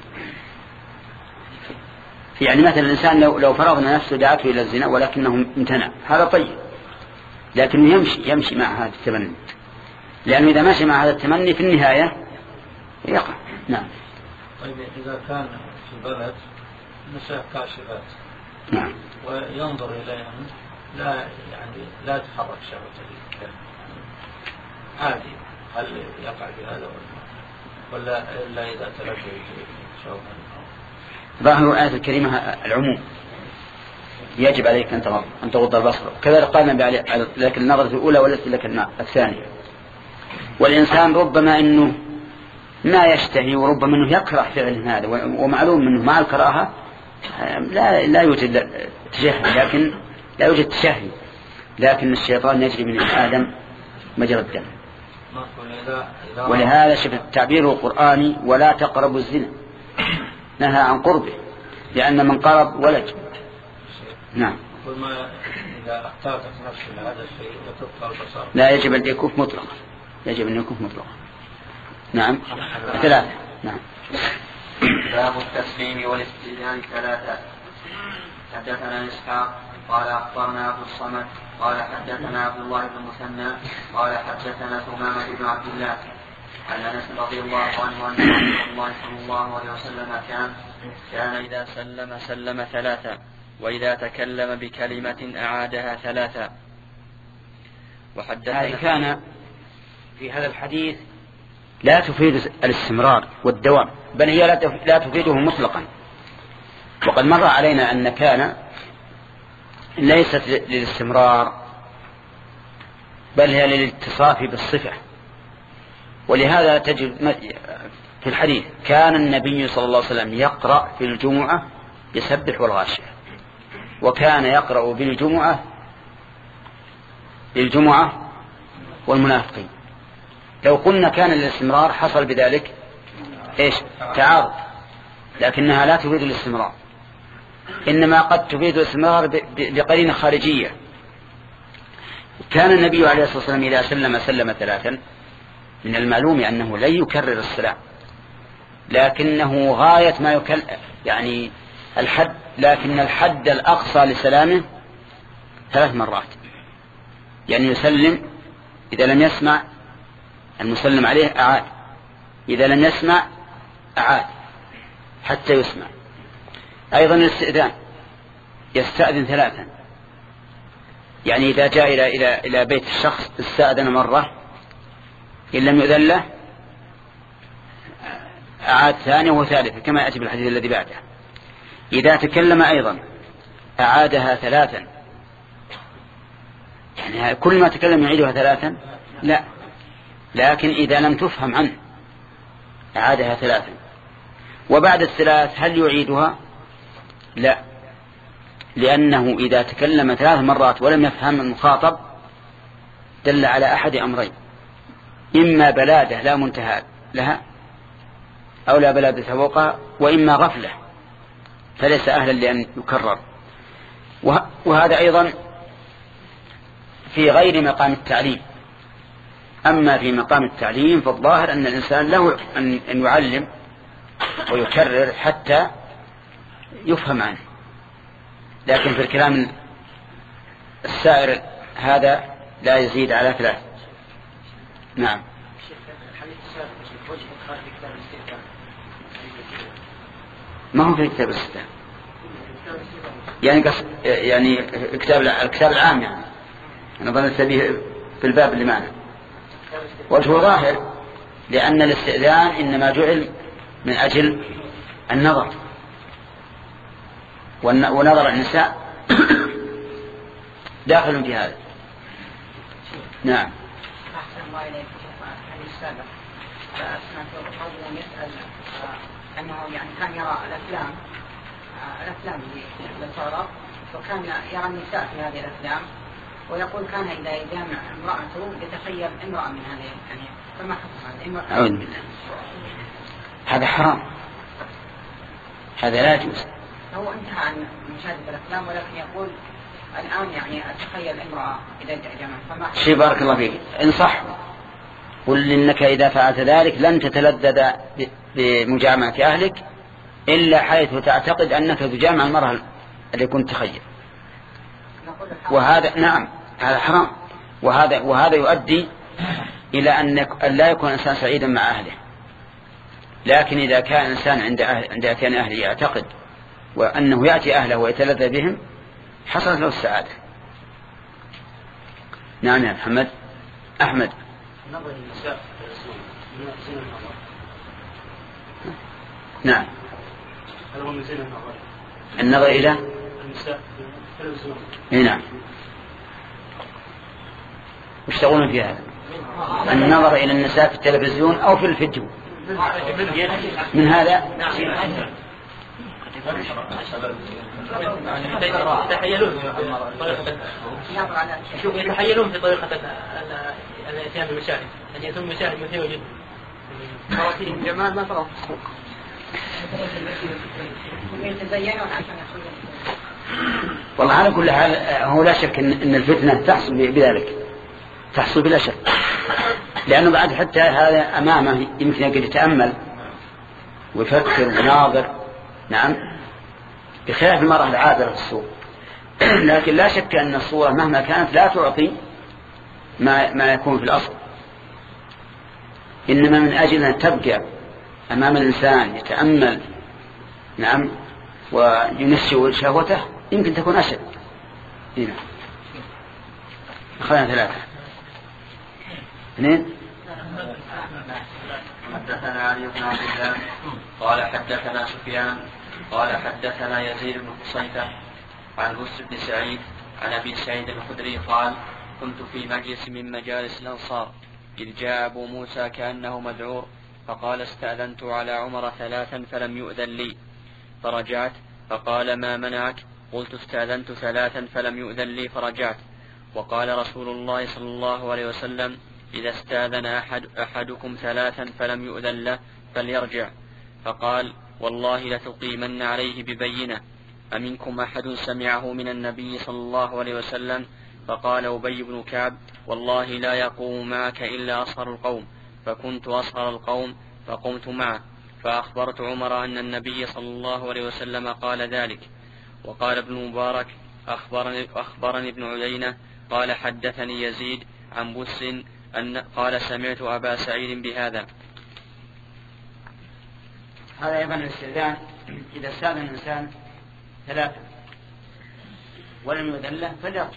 يعني مثلا الإنسان لو لو فرضنا نفسه دعته إلى الزنا ولكنه امتنع، هذا طيب، لكنه يمشي يمشي مع هذا التمني، لأنه إذا ماشي مع هذا التمني في النهاية يقع. نعم. طيب إذا كان في بلد نساء كاشفات نعم وينظر إليهم لا يعني لا تحرك شهوته عادي، هل يقع بهذا ولا إلا إذا تلقى شهوة؟ ظاهر الآية الكريمة العموم، يجب عليك أن تغض أن تغض البصر، كذا قالنا لك النظرة الأولى وليس لك الثانية. والإنسان ربما أنه ما يشتهي وربما أنه يكره فعل هذا، ومعلوم أنه مع الكراهة لا لا يوجد تشهي، لكن لا يوجد تشهي، لكن الشيطان يجري من آدم مجرى الدم. ولهذا شوف التعبير القرآني ولا تقربوا الزنا، نهى عن قربه، لأن من قرب ولج. نعم. إذا اختارت نفس هذا الشيء وتبقى البصر لا يجب أن يكون مطلقا، يجب أن يكون مطلقا. نعم. ثلاثة. نعم. باب التسليم والاستئذان ثلاثة. حدثنا إسحاق قال أخبرنا أبو الصمد قال حدثنا عبد الله بن المثنى قال حدثنا ثمامة بن عبد الله عن أنس رضي الله عنه أن رسول الله صلى الله عليه وسلم كان كان إذا سلم سلم ثلاثة وإذا تكلم بكلمة أعادها ثلاثة. وحدثنا كان في هذا الحديث لا تفيد الاستمرار والدوام، بل هي لا تفيده مطلقا. وقد مر علينا أن كان ليست للاستمرار بل هي للاتصاف بالصفة. ولهذا تجد في الحديث كان النبي صلى الله عليه وسلم يقرأ في الجمعة يسبح والغاشية، وكان يقرأ بالجمعة للجمعة والمنافقين. لو قلنا كان الاستمرار حصل بذلك إيش؟ تعارض، لكنها لا تفيد الاستمرار، إنما قد تفيد الاستمرار بقرينة خارجية. كان النبي عليه الصلاة والسلام إذا سلم سلم ثلاثا، من المعلوم أنه لا يكرر السلام، لكنه غاية ما يكل يعني الحد، لكن الحد الأقصى لسلامه ثلاث مرات، يعني يسلم إذا لم يسمع المسلم عليه أعاد، إذا لم يسمع أعاد حتى يسمع. أيضا الاستئذان يستأذن ثلاثا، يعني إذا جاء إلى إلى إلى بيت الشخص استأذن مرة، إن لم يؤذن له أعاد ثانية وثالثة كما يأتي بالحديث الذي بعده. إذا تكلم أيضا أعادها ثلاثا، يعني كل ما تكلم يعيدها ثلاثا لا، لكن إذا لم تفهم عنه أعادها ثلاثا. وبعد الثلاث هل يعيدها؟ لا، لأنه إذا تكلم ثلاث مرات ولم يفهم المخاطب دل على أحد أمرين: إما بلادة لا منتهى لها أو لا بلادة فوقها، وإما غفلة فليس أهلا لأن يكرر. وهذا أيضا في غير مقام التعليم. أما في مقام التعليم فالظاهر أن الإنسان له أن يعلم ويكرر حتى يفهم عنه. لكن في الكلام السائر هذا لا يزيد على ثلاث. نعم. ما هو في كتاب الاستفتاء يعني قص... يعني كتاب الكتاب العام يعني أنا ظننت به في الباب اللي معنا. وجه ظاهر لأن الاستئذان إنما جعل من أجل النظر ونظر النساء داخل في هذا. نعم. أحسن الله إليك الحديث السابق سمعت رجلا يسأل أنه يعني كان يرى الأفلام الأفلام للصغار وكان يرى النساء في هذه الأفلام ويقول كان إذا يجامع امرأته يتخيل امرأة من هذه يعني فما حكم هذا؟ أعوذ بالله. هذا حرام، هذا لا يجوز. هو انتهى عن مشاهدة الأفلام ولكن يقول الآن يعني أتخيل امرأة إذا جامع فما شيء. بارك الله فيك. انصح قل إنك إذا فعلت ذلك لن تتلذذ بمجامعة أهلك إلا حيث تعتقد أنك تجامع المرأة اللي كنت تخيل. وهذا نعم هذا حرام. وهذا وهذا يؤدي إلى أن لا يكون إنسان سعيدا مع أهله. لكن إذا كان إنسان عند أهل عند أتيان أهله يعتقد وأنه يأتي أهله ويتلذذ بهم حصلت له السعادة. نعم يا محمد. أحمد. نظر النساء من زين النظر. نعم. هل هو من زين النظر؟ النظر إلى النساء في التلفزيون. نعم. يشتغلون في هذا النظر إلى النساء في التلفزيون أو في الفيديو من هذا. شوف يتحيلون في طريقة الاتيان بالمشاهد أن يتم مشاهد مثير جدا خواتيم جمال ما ترى يتزينون عشان والله على كل حال هو لا شك إن الفتنة تحصل بذلك تحصل بلا شك لأنه بعد حتى هذا أمامه يمكن أن يتأمل ويفكر وناظر. نعم بخلاف المرأة العابرة في السوق. لكن لا شك أن الصورة مهما كانت لا تعطي ما, ما يكون في الأصل. إنما من أجل أن تبقى أمام الإنسان يتأمل نعم وينشئ شهوته يمكن تكون أشد. هنا أخذنا ثلاثة اثنين. حدثنا علي بن عبد الله قال حدثنا سفيان قال حدثنا يزيد بن قصيفة عن بس بن سعيد عن أبي سعيد الخدري قال كنت في مجلس من مجالس الأنصار إذ جاء أبو موسى كأنه مذعور فقال استأذنت على عمر ثلاثا فلم يؤذن لي فرجعت فقال ما منعك قلت استأذنت ثلاثا فلم يؤذن لي فرجعت. وقال رسول الله صلى الله عليه وسلم إذا استأذن أحد أحدكم ثلاثا فلم يؤذن له فليرجع. فقال والله لتقيمن عليه ببينة أمنكم أحد سمعه من النبي صلى الله عليه وسلم؟ فقال أبي بن كعب والله لا يقوم معك إلا أصهر القوم فكنت أصهر القوم فقمت معه فأخبرت عمر أن النبي صلى الله عليه وسلم قال ذلك. وقال ابن مبارك أخبرني, أخبرني ابن عيينة قال حدثني يزيد عن بس أن قال سمعت أبا سعيد بهذا. هذا أيضا الاستئذان إذا استأذن الإنسان ثلاثة ولم يؤذن له فليرجع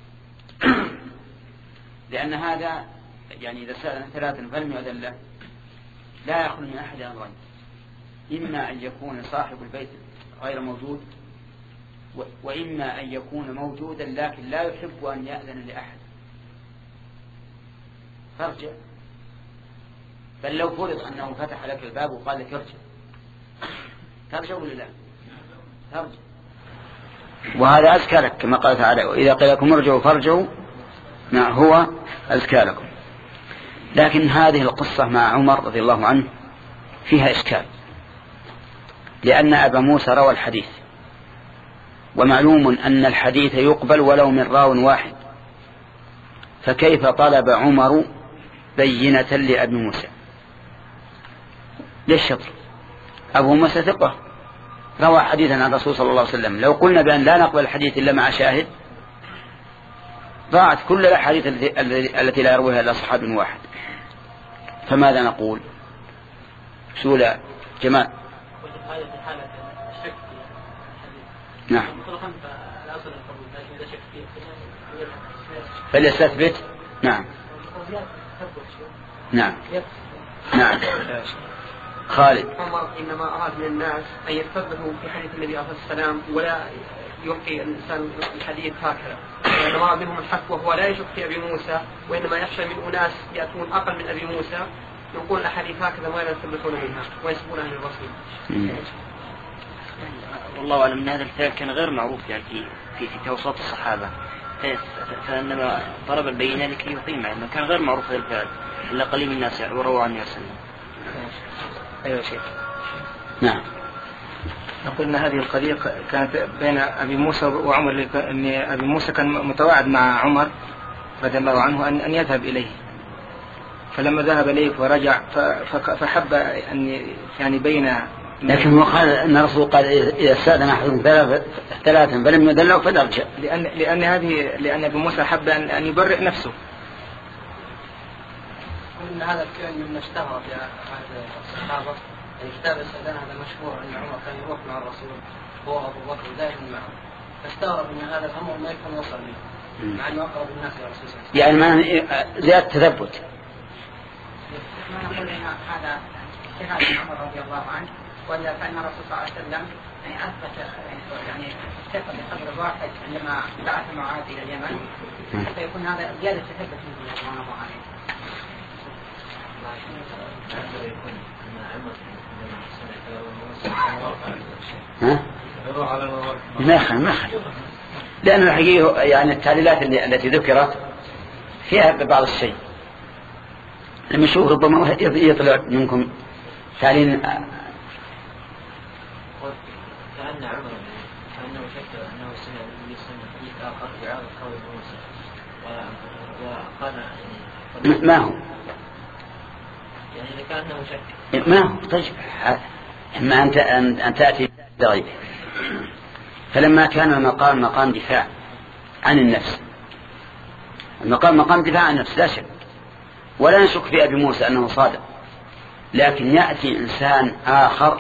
لأن هذا يعني إذا استأذن ثلاثة فلم يؤذن له لا يخلو من أحد أمرين: إما أن يكون صاحب البيت غير موجود وإما أن يكون موجودا لكن لا يحب أن يأذن لأحد فارجع. بل لو فرض أنه فتح لك الباب وقال لك ارجع ترجع ولا لا؟ ترجع. وهذا أزكى لك كما قال تعالى وإذا قيل لكم ارجعوا فارجعوا ما هو أزكى لكم. لكن هذه القصة مع عمر رضي الله عنه فيها إشكال لأن أبا موسى روى الحديث ومعلوم أن الحديث يقبل ولو من راو واحد فكيف طلب عمر بينة لأبي موسى؟ ليش شطر؟ أبو موسى ثقة روى حديثا عن الرسول صلى الله عليه وسلم، لو قلنا بأن لا نقبل الحديث إلا مع شاهد ضاعت كل الأحاديث التي لا يرويها إلا صحابي واحد. فماذا نقول؟ سؤال جمال. نعم. فليستثبت. نعم. نعم. نعم. خالد. عمر إنما أراد من الناس أن يثبتوا في حديث النبي عليه الصلاة والسلام ولا يلقي الإنسان الحديث هكذا، وإنما أراد منهم الحق وهو لا يشك في أبي موسى، وإنما يخشى من أناس يأتون أقل من أبي موسى يقول الأحاديث هكذا ولا يثبتون منها ويسبونها للرسول. والله أعلم أن هذا الفعل كان غير معروف يعني في في في توسط الصحابة، فإنما طلب البينة لكي يقيم علمه، كان غير معروف هذا الفعل إلا قليل من الناس وروى عنه يسلم. أيوة شيخ. نعم. نقول أن هذه القضية كانت بين أبي موسى وعمر، أن أبي موسى كان متواعد مع عمر رضي الله عنه أن أن يذهب إليه، فلما ذهب إليه ورجع فحب أن يعني بين. لكن هو قال أن الرسول قال إذا استأذن أحدهم ثلاثا فلم يدلوا فليرجع، لأن لأن هذه لأن أبي موسى حب أن أن يبرئ نفسه. إن هذا الكلام من اشتهر في عهد الصحابة، الكتاب السودان هذا مشهور أن عمر كان يروح مع الرسول هو أبو بكر دائما معه، فاستغرب أن هذا الأمر ما يكون وصل به مع أنه أقرب الناس إلى الرسول صلى الله عليه وسلم. يعني ما زيادة تثبت. ما نقول أن هذا اجتهاد عمر رضي الله عنه، ولا فإن الرسول صلى الله عليه وسلم يعني أثبت يعني ثقة بقدر واحد عندما بعث معاذ إلى اليمن، حتى يكون هذا زيادة تثبت منه رضوان الله عليه. ها؟ ما يخل ما يخل لأن الحقيقة يعني التعليلات التي ذكرت فيها بعض الشيء، لما نشوف ربما يطلع منكم تعليل. كأن عمر كأنه شك أنه سمع النبي صلى الله عليه وسلم حديث آخر يعارض قول موسى وقال يعني ما هو يعني إذا كان أنه شك ما هو. طيب إما أنت أن تأتي بغيره. فلما كان المقام مقام دفاع عن النفس، المقام مقام دفاع عن النفس لا شك، ولا نشك في أبي موسى أنه صادق، لكن يأتي إنسان آخر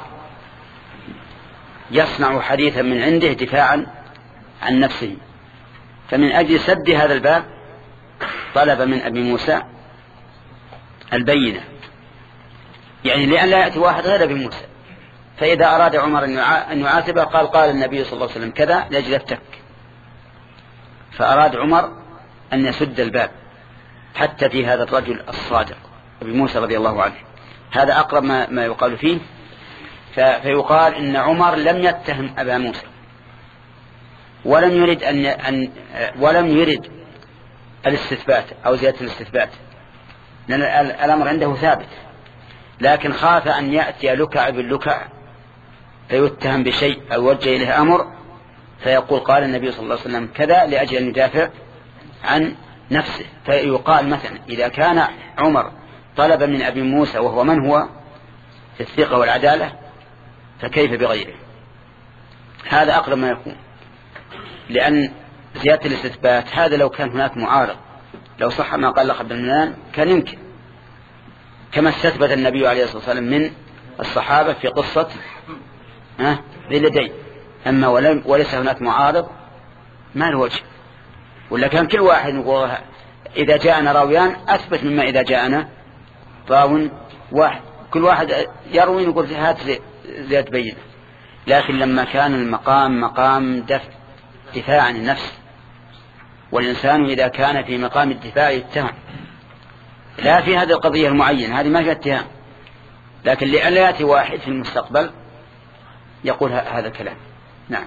يصنع حديثا من عنده دفاعا عن نفسه، فمن أجل سد هذا الباب طلب من أبي موسى البينة، يعني لأن لا يأتي واحد غير أبي موسى. فإذا أراد عمر أن يعاتبه قال قال النبي صلى الله عليه وسلم كذا لأجل التك، فأراد عمر أن يسد الباب حتى في هذا الرجل الصادق أبي موسى رضي الله عنه. هذا أقرب ما, ما يقال فيه. فيقال إن عمر لم يتهم أبا موسى ولم يرد أن, أن ولم يرد الاستثبات أو زيادة الاستثبات، لأن الأمر عنده ثابت، لكن خاف أن يأتي لكع باللكع فيتهم بشيء أو وجه إليه أمر فيقول قال النبي صلى الله عليه وسلم كذا لأجل أن يدافع عن نفسه. فيقال مثلا إذا كان عمر طلب من أبي موسى وهو من هو في الثقة والعدالة فكيف بغيره؟ هذا أقرب ما يكون، لأن زيادة الاستثبات هذا لو كان هناك معارض، لو صح ما قال لقب المنان كان يمكن، كما استثبت النبي عليه الصلاة والسلام من الصحابة في قصة ذي اليدين. أما وليس هناك معارض ما له وجه، ولا كان كل واحد يقول إذا جاءنا راويان أثبت مما إذا جاءنا راو واحد، كل واحد يروي يقول هات زيادة بينة. لكن لما كان المقام مقام دفع دفاع عن النفس، والإنسان إذا كان في مقام الدفاع يتهم، لا في هذه القضية المعينة هذه ما فيها اتهام، لكن لأن لا يأتي واحد في المستقبل يقول هذا الكلام. نعم.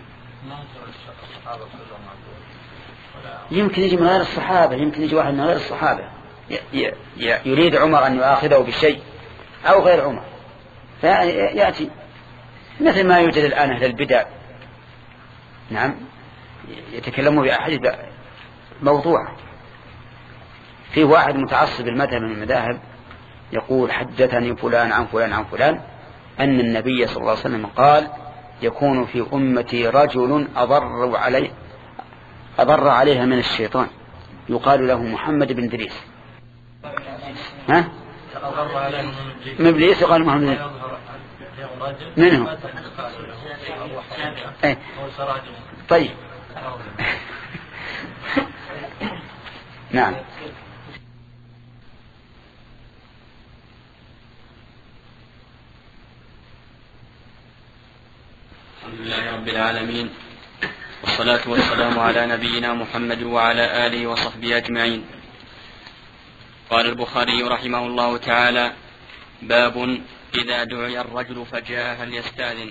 يمكن يجي من غير الصحابة، يمكن يجي واحد من غير الصحابة يريد عمر أن يؤاخذه بالشيء أو غير عمر فيأتي، مثل ما يوجد الآن أهل البدع نعم يتكلموا بأحاديث موضوع. في واحد متعصب المذهب من المذاهب يقول حدثني فلان عن فلان عن فلان أن النبي صلى الله عليه وسلم قال يكون في أمتي رجل أضر عليه أضر عليها من الشيطان يقال له محمد بن إدريس. ها؟ من إبليس يقال محمد منهم. ايه. طيب. نعم. الحمد لله رب العالمين، والصلاة والسلام على نبينا محمد وعلى آله وصحبه أجمعين. قال البخاري رحمه الله تعالى: باب إذا دعي الرجل فجاء هل يستأذن.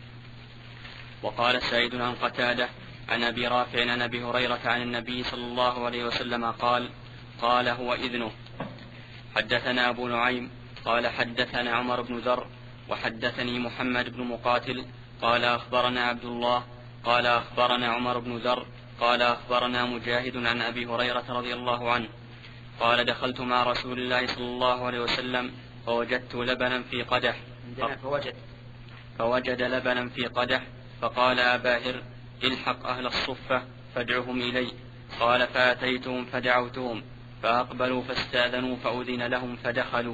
وقال سعيد عن قتادة عن أبي رافع عن أبي هريرة عن النبي صلى الله عليه وسلم قال: قال هو إذنه. حدثنا أبو نعيم قال حدثنا عمر بن ذر وحدثني محمد بن مقاتل قال أخبرنا عبد الله قال أخبرنا عمر بن ذر قال أخبرنا مجاهد عن أبي هريرة رضي الله عنه قال: دخلت مع رسول الله صلى الله عليه وسلم فوجدت لبنا في قدح فوجد, فوجد لبنا في قدح فقال: أبا هر الحق أهل الصفة فادعهم إلي. قال: فأتيتهم فدعوتهم فأقبلوا فاستأذنوا فأذن لهم فدخلوا.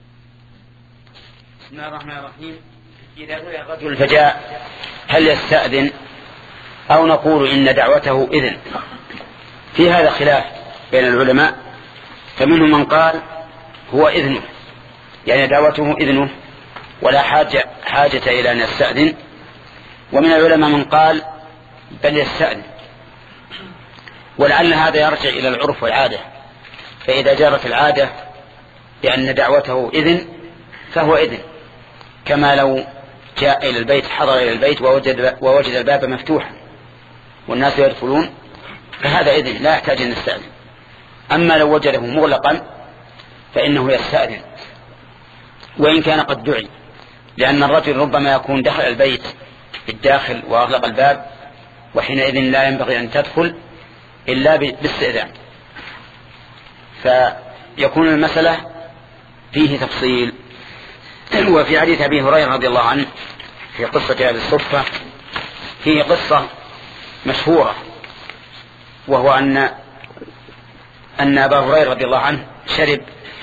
بسم الله الرحمن الرحيم. إذا دعي الرجل فجاء هل يستأذن أو نقول إن دعوته إذن؟ في هذا خلاف بين العلماء، فمنهم من قال هو إذنه، يعني دعوته إذنه ولا حاجة, حاجة إلى أن يستأذن، ومن العلماء من قال بل يستأذن، ولعل هذا يرجع إلى العرف والعادة، فإذا جرت العادة بأن دعوته إذن فهو إذن، كما لو جاء إلى البيت حضر إلى البيت ووجد, ووجد الباب مفتوحا والناس يدخلون فهذا إذن لا يحتاج أن يستأذن. أما لو وجده مغلقا فإنه يستأذن وإن كان قد دعي، لأن الرجل ربما يكون دخل البيت بالداخل وأغلق الباب، وحينئذ لا ينبغي أن تدخل إلا بالاستئذان، فيكون المسألة فيه تفصيل. وفي حديث أبي هريرة رضي الله عنه في قصة أهل الصفة فيه قصة مشهورة، وهو أن أن أبا هريرة رضي الله عنه شرب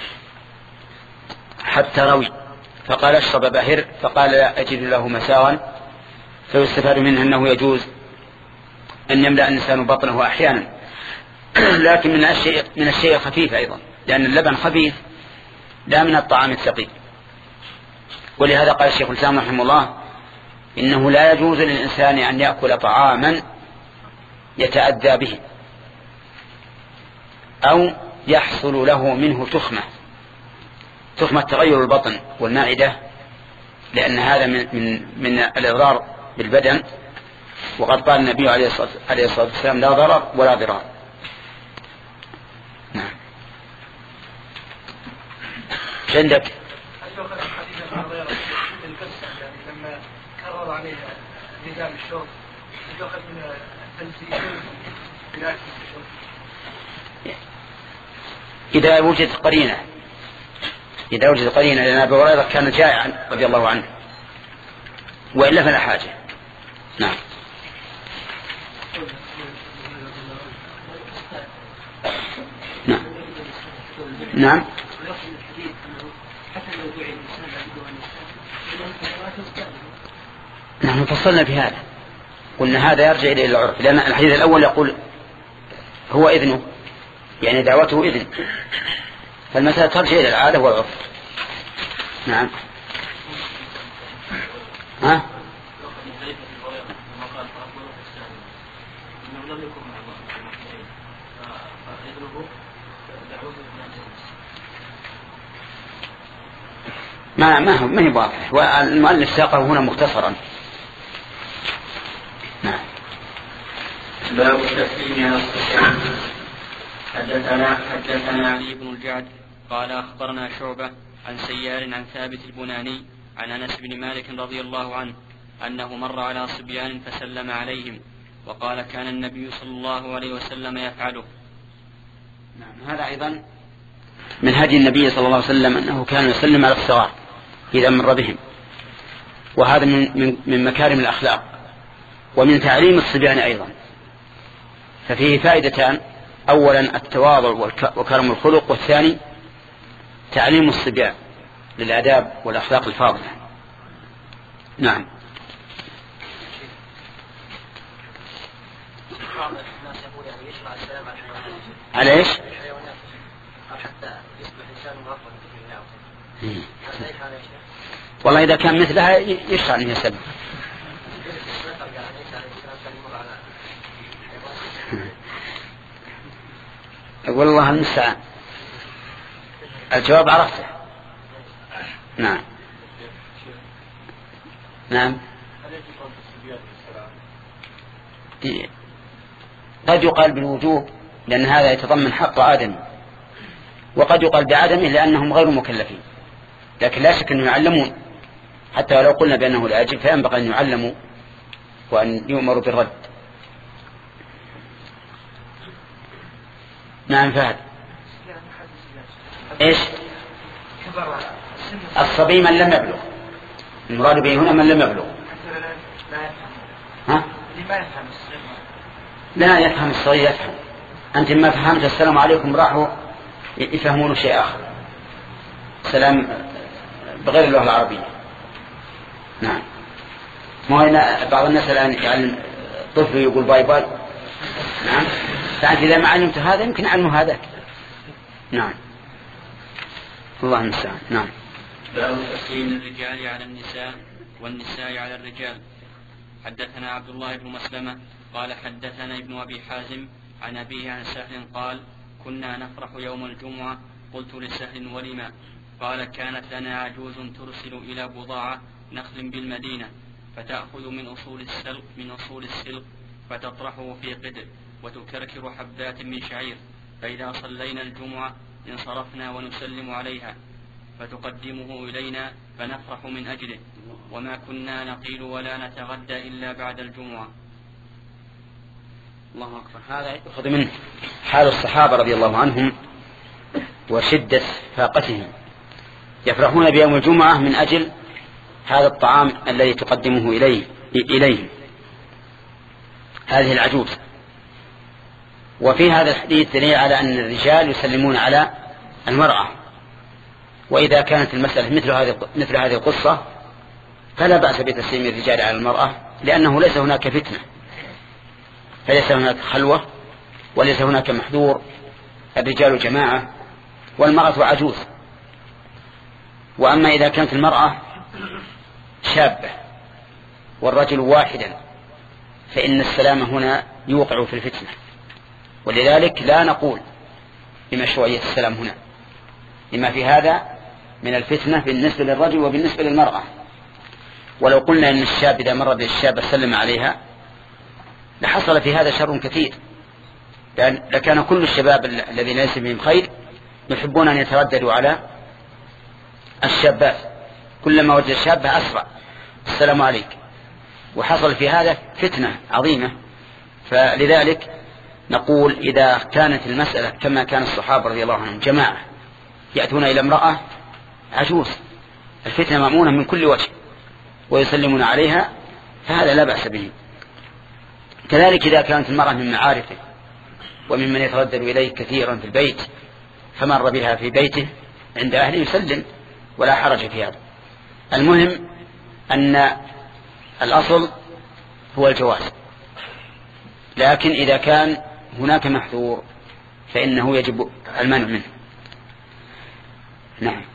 حتى روي، فقال: اشرب أبا هر، فقال: لا أجد له مساغا. فيستفاد منه أنه يجوز أن يملأ الإنسان بطنه أحيانا، لكن من الشيء من الشيء الخفيف أيضا، لأن اللبن خفيف لا من الطعام الثقيل. ولهذا قال الشيخ الإسلام رحمه الله: إنه لا يجوز للإنسان أن يأكل طعاما يتأذى به أو يحصل له منه تخمة تخمة تغير البطن والمعدة، لأن هذا من, من, من الإضرار بالبدن، وقد قال النبي عليه الصلاة والسلام: لا ضرر ولا ضرار. نعم. عندك لما كرر عليها نظام الشرب يؤخذ من التنسيق إذا وجدت قرينة إذا وجدت قرينة لأن أبي هريرة كان جائعا رضي الله عنه، وإلا فلا حاجة. نعم. نعم. نعم. نحن فصلنا في هذا، قلنا هذا يرجع إلى العرف، لأن الحديث الأول يقول هو إذنه، يعني دعوته إذن، فالمسألة ترجع إلى العادة والعرف. نعم. ها؟ ما ما هو ما هي واضح، والمؤلف ساقه هنا مختصرا. نعم. باب التسليم على الصحيح. حدثنا حدثنا علي بن الجعد قال أخبرنا شعبة عن سيار عن ثابت البناني عن أنس بن مالك رضي الله عنه أنه مر على صبيان فسلم عليهم وقال: كان النبي صلى الله عليه وسلم يفعله. نعم. هذا أيضا من هدي النبي صلى الله عليه وسلم أنه كان يسلم على الصغار إذا مر بهم، وهذا من, من مكارم الأخلاق ومن تعليم الصبيان أيضا. ففيه فائدتان: أولا التواضع وكرم الخلق، والثاني تعليم الصبيان للآداب والأخلاق الفاضلة. نعم. على ايش؟ والله إذا كان مثلها يشرع أن يسلم. أقول الله المستعان. الجواب عرفته. نعم نعم. قد يقال بالوجوب لأن هذا يتضمن حق آدم، وقد يقال بعدمه لأنهم غير مكلفين، لكن لا شك أنهم يعلمون، حتى ولو قلنا بأنه لا يجب فينبغي أن يعلموا وأن يؤمروا بالرد. نعم فهد. إيش؟ الصبي من لم يبلغ، المراد به هنا من لم يبلغ. ها؟ لا يفهم الصغير، يفهم. أنت ما فهمت السلام عليكم راحوا يفهمون شيء آخر، سلام بغير اللغة العربية. نعم. ما هنا بعض الناس الآن يعلم طفل يقول باي باي. نعم. فأنت إذا ما علمت هذا يمكن علمه هذا. نعم. الله المستعان. نعم. باب تسليم الرجال على النساء والنساء على الرجال. حدثنا عبد الله بن مسلمة قال حدثنا ابن أبي حازم عن أبيه عن سهل قال كنا نفرح يوم الجمعة قلت لسهل ولما؟ قال كانت لنا عجوز ترسل إلى بضاعة نخل بالمدينة فتأخذ من أصول السلق من أصول السلق فتطرحه في قدر وتكركر حبات من شعير، فإذا صلينا الجمعة انصرفنا ونسلم عليها فتقدمه إلينا فنفرح من أجله، وما كنا نقيل ولا نتغدى إلا بعد الجمعة. الله أكبر. هذا يأخذ منه حال الصحابة رضي الله عنهم وشدة فاقتهم، يفرحون بيوم الجمعة من أجل هذا الطعام الذي تقدمه إليه إليهم هذه العجوز. وفي هذا الحديث دليل على أن الرجال يسلمون على المرأة، وإذا كانت المسألة مثل هذه مثل هذه القصة فلا بأس بتسليم الرجال على المرأة، لأنه ليس هناك فتنة، فليس هناك خلوة وليس هناك محذور، الرجال جماعة والمرأة عجوز. وأما إذا كانت المرأة شابة والرجل واحدا فإن السلام هنا يوقع في الفتنة، ولذلك لا نقول بمشروعية السلام هنا، لما في هذا من الفتنة بالنسبة للرجل وبالنسبة للمرأة. ولو قلنا أن الشاب إذا مر بالشاب سلم عليها لحصل في هذا شر كثير، لكان كل الشباب الذين ليس بهم خير يحبون أن يترددوا على الشابات، كلما وجد الشاب أسرع السلام عليك، وحصل في هذا فتنة عظيمة. فلذلك نقول إذا كانت المسألة كما كان الصحابة رضي الله عنهم جماعة يأتون إلى امرأة عجوز الفتنة مأمونة من كل وجه ويسلمون عليها فهذا لا بأس به. كذلك إذا كانت المرأة من معارفه وممن يتردد إليه كثيرا في البيت فمر بها في بيته عند أهله يسلم ولا حرج في هذا. المهم أن الأصل هو الجواز، لكن إذا كان هناك محذور فإنه يجب المنع منه. نعم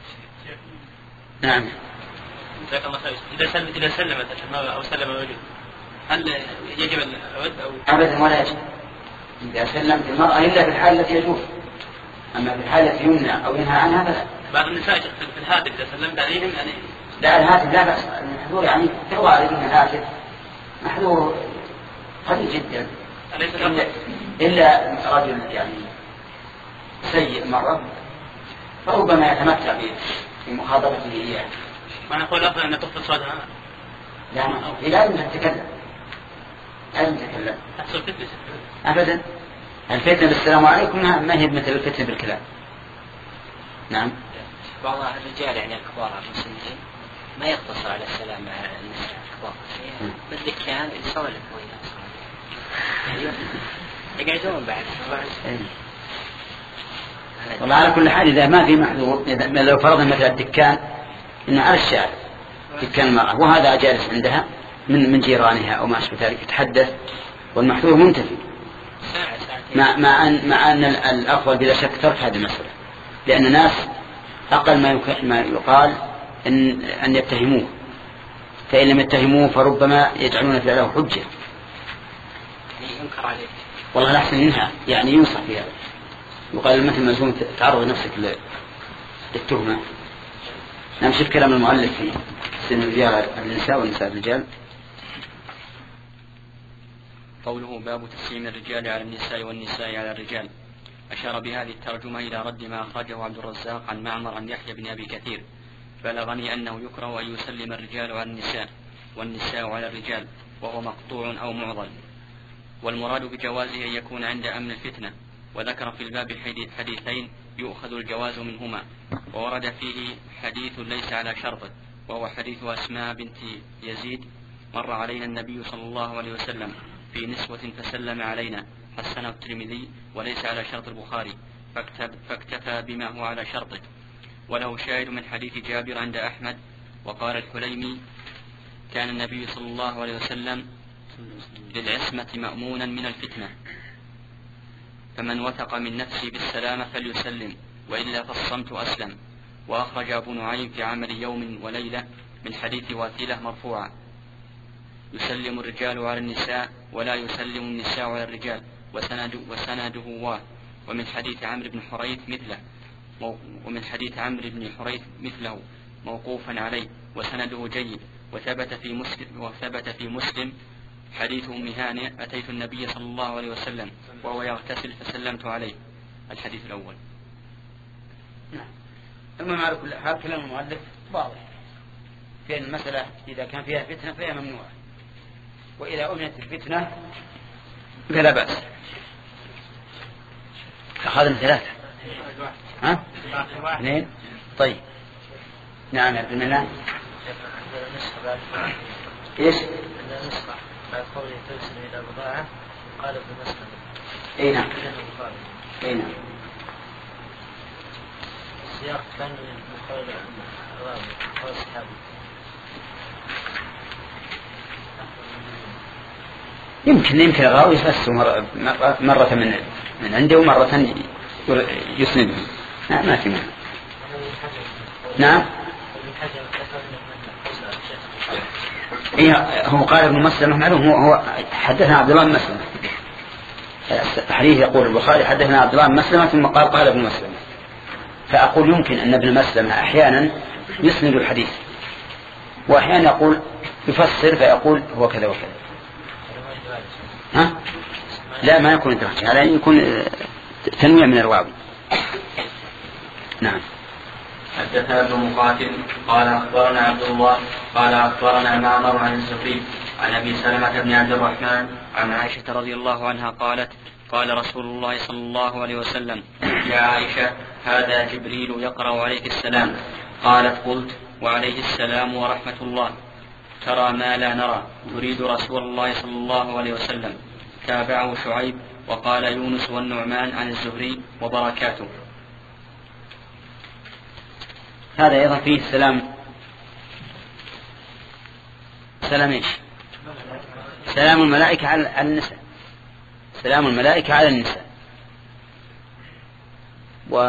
نعم. إذا سلمت إذا سلمت أو سلم الرجل هل يجب الرد أو أبدا ولا يجب إذا سلمت المرأة إلا في الحالة التي يجوز، أما في الحالة التي يمنع أو ينهى عنها فلا. بعض النساء في الهاتف إذا سلمت عليهم يعني لا الهاتف لا بأس، المحذور يعني توارد من الهاتف محذور قليل جدا، إلا, إلا رجل يعني سيء مرة فربما يتمتع بمخاطبته إياه. ما نقول أفضل أن تخفض صوتها. لا لازم تتكلم، لازم تتكلم. تحصل فتنة أبدا. الفتنة بالسلام عليكم ما هي مثل الفتنة بالكلام. نعم. بعض الرجال يعني الكبار المسلمين ما يقتصر على السلام على النساء بالذكان يسولف يقعدون بعد. والله على كل حال إذا ما في محذور، إذا لو فرضنا مثل الدكان إنه على الشارع دكان المرأة وهذا جالس عندها من من جيرانها أو ما أشبه ذلك يتحدث والمحذور منتفي، مع مع أن مع أن الأفضل بلا شك ترك هذه المسألة، لأن الناس أقل ما ما يقال أن أن يتهموه، فإن لم يتهموه فربما يجعلون فعله حجة. ينكر عليه. والله الأحسن منها يعني ينصح فيها، يقال مثل ملزوم تعرض نفسك للتهمة. نمشي في كلام المؤلف في سن الرجال النساء والنساء الرجال. قوله باب تسليم الرجال على النساء والنساء على الرجال، أشار بهذه الترجمة إلى رد ما أخرجه عبد الرزاق عن معمر عن يحيى بن أبي كثير، بلغني أنه يكره أن يسلم الرجال على النساء والنساء على الرجال وهو مقطوع أو معضل، والمراد بجوازه أن يكون عند أمن الفتنة. وذكر في الباب حديثين يؤخذ الجواز منهما، وورد فيه حديث ليس على شرطه وهو حديث أسماء بنت يزيد: مر علينا النبي صلى الله عليه وسلم في نسوة فسلم علينا، حسنه الترمذي وليس على شرط البخاري فاكتفى بما هو على شرطه. وله شاهد من حديث جابر عند أحمد. وقال الحليمي: كان النبي صلى الله عليه وسلم للعصمة مأمونا من الفتنة، فمن وثق من نفسه بالسلامة فليسلم وإلا فالصمت أسلم. وأخرج أبو نعيم في عمل يوم وليلة من حديث واثلة مرفوعا: يسلم الرجال على النساء ولا يسلم النساء على الرجال وسند وسنده واه. ومن حديث عمرو بن حريث مثله ومن حديث عمرو بن حريث مثله موقوفا عليه وسنده جيد. وثبت في مسلم وثبت في مسلم حديث أم هانئ: أتيت النبي صلى الله عليه وسلم وهو يغتسل فسلمت عليه. الحديث الأول. نعم. أما على كل حال كلام المؤلف واضح في أن المسألة إذا كان فيها فتنة فهي ممنوعة، وإذا أمنت الفتنة فلا بأس. أخذنا ثلاثة. ها؟ اثنين. طيب. نعم يا ابن الله. إيش؟ بعد قوله ترسل إلى بضاعة قال ابن مسلم. أي نعم. أي نعم. السياق كان من قول الراوي قول الصحابي. يمكن يمكن الراوي يفسر مرة, مرة من من عنده ومرة يسنده. نعم ما في معنى. نعم. إيه هو قال ابن مسلم معلوم هو هو حدثنا عبد الله بن مسلم. الحديث يقول البخاري حدثنا عبد الله بن مسلم ثم قال قال ابن مسلم، فأقول يمكن أن ابن مسلم أحيانا يسند الحديث وأحيانا يقول يفسر فيقول هو كذا وكذا. ها؟ لا ما يكون إدراج، على أن يكون تنويع من الراوي. نعم. حدثنا ابن مقاتل قال أخبرنا عبد الله قال أخبرنا معمر عن الزهري عن أبي سلمة بن عبد الرحمن عن عائشة رضي الله عنها قالت: قال رسول الله صلى الله عليه وسلم: يا عائشة هذا جبريل يقرأ عليك السلام. قالت: قلت: وعليه السلام ورحمة الله. ترى ما لا نرى، تريد رسول الله صلى الله عليه وسلم. تابعه شعيب وقال يونس والنعمان عن الزهري وبركاته. هذا أيضا فيه السلام. سلام إيش؟ سلام الملائكة على النساء. سلام الملائكة على النساء. و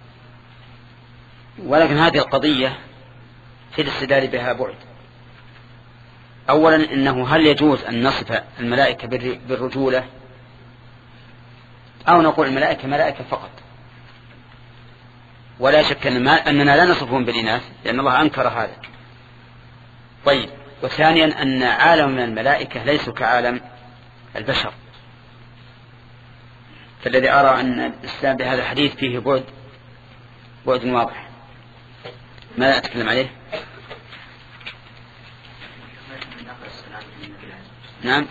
ولكن هذه القضية في الاستدلال بها بعد. أولا إنه هل يجوز أن نصف الملائكة بالرجولة أو نقول الملائكة ملائكة فقط؟ ولا شك أننا لا نصفهم بالإناث لأن الله أنكر هذا. طيب. وثانيا أن عالم من الملائكة ليس كعالم البشر، فالذي أرى أن الإسلام بهذا الحديث فيه بعد بعد واضح. ماذا أتكلم عليه؟ نعم.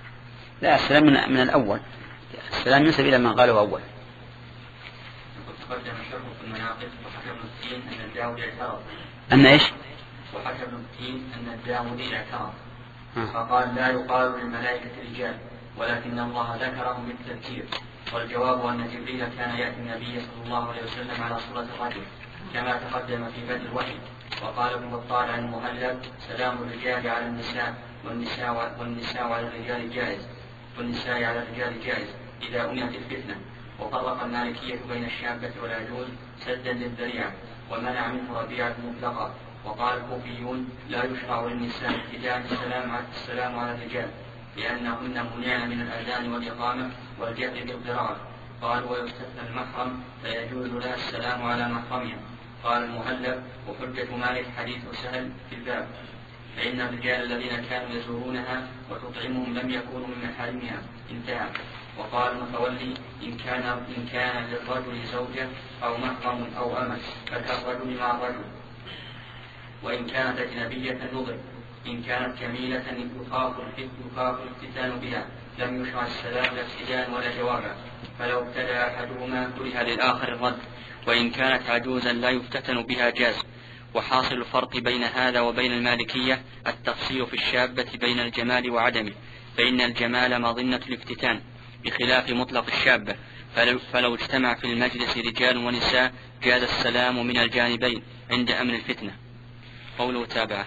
لا السلام من, من الأول. السلام ينسب إلى من قاله أول. تقدم شرح في المناقب وحكى ابن التين أن الداودي اعترض. أن إيش؟ وحكى ابن التين أن الداودي اعترض فقال لا يقال للملائكة رجال ولكن الله ذكرهم بالتذكير. والجواب أن جبريل كان يأتي النبي صلى الله عليه وسلم على صورة الرجل كما تقدم في بدء الوحي. وقال ابن بطال عن المهلب سلام الرجال على النساء والنساء والنساء على الرجال جائز والنساء على الرجال جائز إذا أمنت الفتنة. وفرق المالكية بين الشابة والعجوز سدا للذريعة ومنع منه ربيعة مطلقا. وقال الكوفيون لا يشرع للنساء ابتداء السلام على السلام على الرجال لأنهن منعن من الأذان والإقامة والجهل بالقراءة. قال ويستثنى المحرم فيجوز لها السلام على محرمها. قال المهلب وحجة مالك حديث سهل في الباب فإن الرجال الذين كانوا يزورونها وتطعمهم لم يكونوا من محارمها انتهى. وقال المتولي إن كان إن كان للرجل زوجة أو محرم أو أمة فكالرجل مع الرجل وإن كانت أجنبية نظر. إن كانت جميلة يخاف الافتتان بها لم يشرع السلام لا ابتداء ولا جوابا فلو ابتدى أحدهما كره للآخر الرد. وإن كانت عجوزا لا يفتتن بها جاز. وحاصل الفرق بين هذا وبين المالكية التفصيل في الشابة بين الجمال وعدمه فإن الجمال مظنة الافتتان بخلاف مطلق الشابة فلو, فلو اجتمع في المجلس رجال ونساء جاز السلام من الجانبين عند أمن الفتنة. قوله تابعه.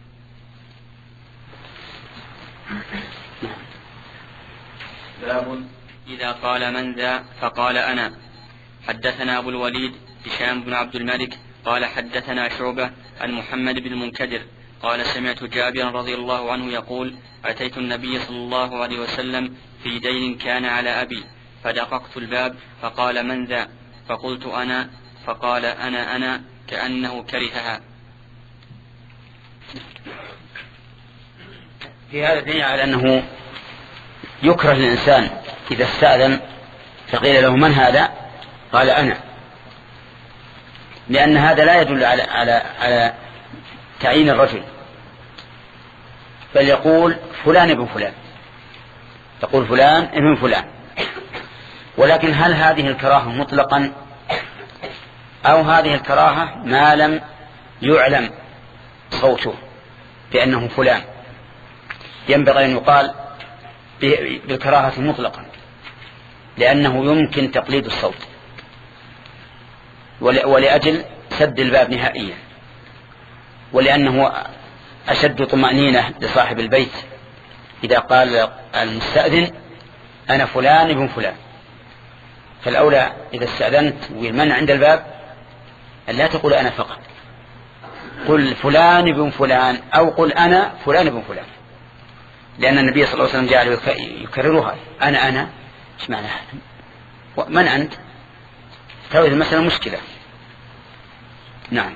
باب إذا قال من ذا فقال أنا. حدثنا أبو الوليد هشام بن عبد الملك قال حدثنا شعبة عن محمد بن المنكدر قال سمعت جابرا رضي الله عنه يقول أتيت النبي صلى الله عليه وسلم في دين كان على أبي فدققت الباب فقال من ذا فقلت أنا فقال أنا أنا كأنه كرهها. في هذا دليل على أنه يكره الإنسان إذا استأذن فقيل له من هذا قال أنا لأن هذا لا يدل على, على, على تعيين الرجل بل يقول فلان ابن فلان تقول فلان ابن فلان. ولكن هل هذه الكراهة مطلقا أو هذه الكراهة ما لم يعلم صوته بأنه فلان؟ ينبغي أن يقال بالكراهة مطلقا لأنه يمكن تقليد الصوت ولأجل سد الباب نهائيا ولأنه أشد طمأنينة لصاحب البيت إذا قال المستأذن أنا فلان ابن فلان. فالأولى إذا استأذنت والمنع عند الباب أن لا تقول أنا فقط قل فلان ابن فلان أو قل أنا فلان ابن فلان لأن النبي صلى الله عليه وسلم جعل يكررها أنا أنا إيش معنى هذا من أنت تأويل المسألة مشكلة. نعم.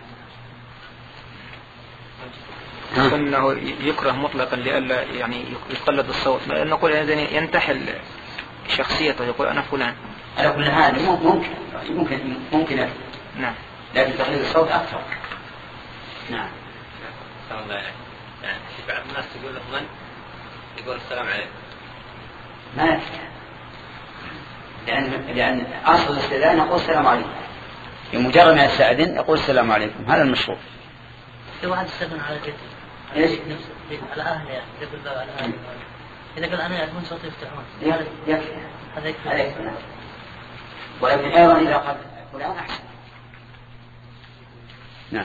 أنه يكره مطلقا لئلا يعني يقلد الصوت نقول ينتحل شخصيته يقول أنا فلان على كل حال ممكن ممكن ممكن نعم لكن تقليد الصوت أكثر. نعم. السلام الله عليكم. يعني في بعض الناس تقول له من يقول السلام عليكم ما يكفي لأن لأن أصل الاستئذان يقول السلام عليكم بمجرد ما يستأذن يقول السلام عليكم هذا المشروع. في واحد يستأذن على جد ايش؟ على أهل يعني يقول له على أهل إذا قال أنا يعرفون صوت يفتحون يكفي هذا يكفي. ولكن أيضا إذا قال فلان أحسن. نعم.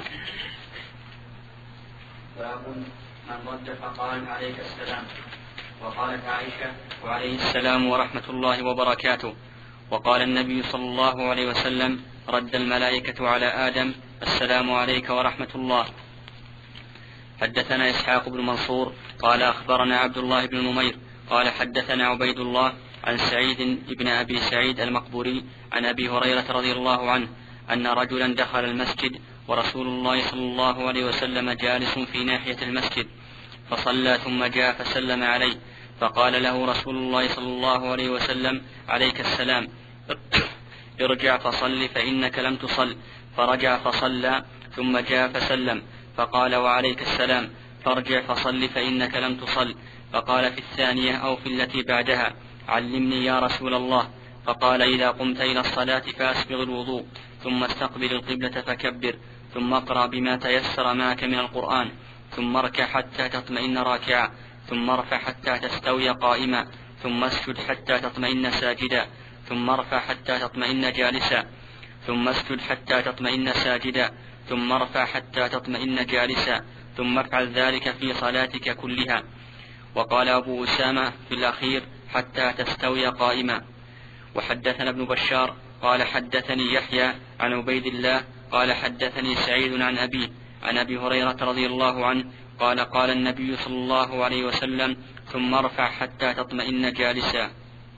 باب من رد فقال عليك السلام. وقالت عائشة وعليه السلام ورحمة الله وبركاته. وقال النبي صلى الله عليه وسلم رد الملائكة على آدم السلام عليك ورحمة الله. حدثنا إسحاق بن منصور قال أخبرنا عبد الله بن نمير قال حدثنا عبيد الله عن سعيد بن أبي سعيد المقبوري عن أبي هريرة رضي الله عنه أن رجلا دخل المسجد ورسول الله صلى الله عليه وسلم جالس في ناحية المسجد فصلى ثم جاء فسلم عليه فقال له رسول الله صلى الله عليه وسلم عليك السلام ارجع فصل فإنك لم تصل. فرجع فصلى ثم جاء فسلم فقال وعليك السلام فارجع فصل فإنك لم تصل. فقال في الثانية أو في التي بعدها علمني يا رسول الله. فقال إذا قمت إلى الصلاة فأسبغ الوضوء ثم استقبل القبلة فكبر، ثم اقرأ بما تيسر معك من القرآن، ثم اركع حتى تطمئن راكعا، ثم ارفع حتى تستوي قائما، ثم اسجد حتى تطمئن ساجدا، ثم ارفع حتى تطمئن جالسا، ثم اسجد حتى تطمئن ساجدا، ثم ارفع حتى تطمئن جالسا، ثم افعل ذلك في صلاتك كلها. وقال أبو أسامة في الأخير حتى تستوي قائما. وحدثنا ابن بشار قال حدثني يحيى عن عبيد الله قال حدثني سعيد عن أبيه عن أبي هريرة رضي الله عنه قال قال النبي صلى الله عليه وسلم ثم ارفع حتى تطمئن جالسا.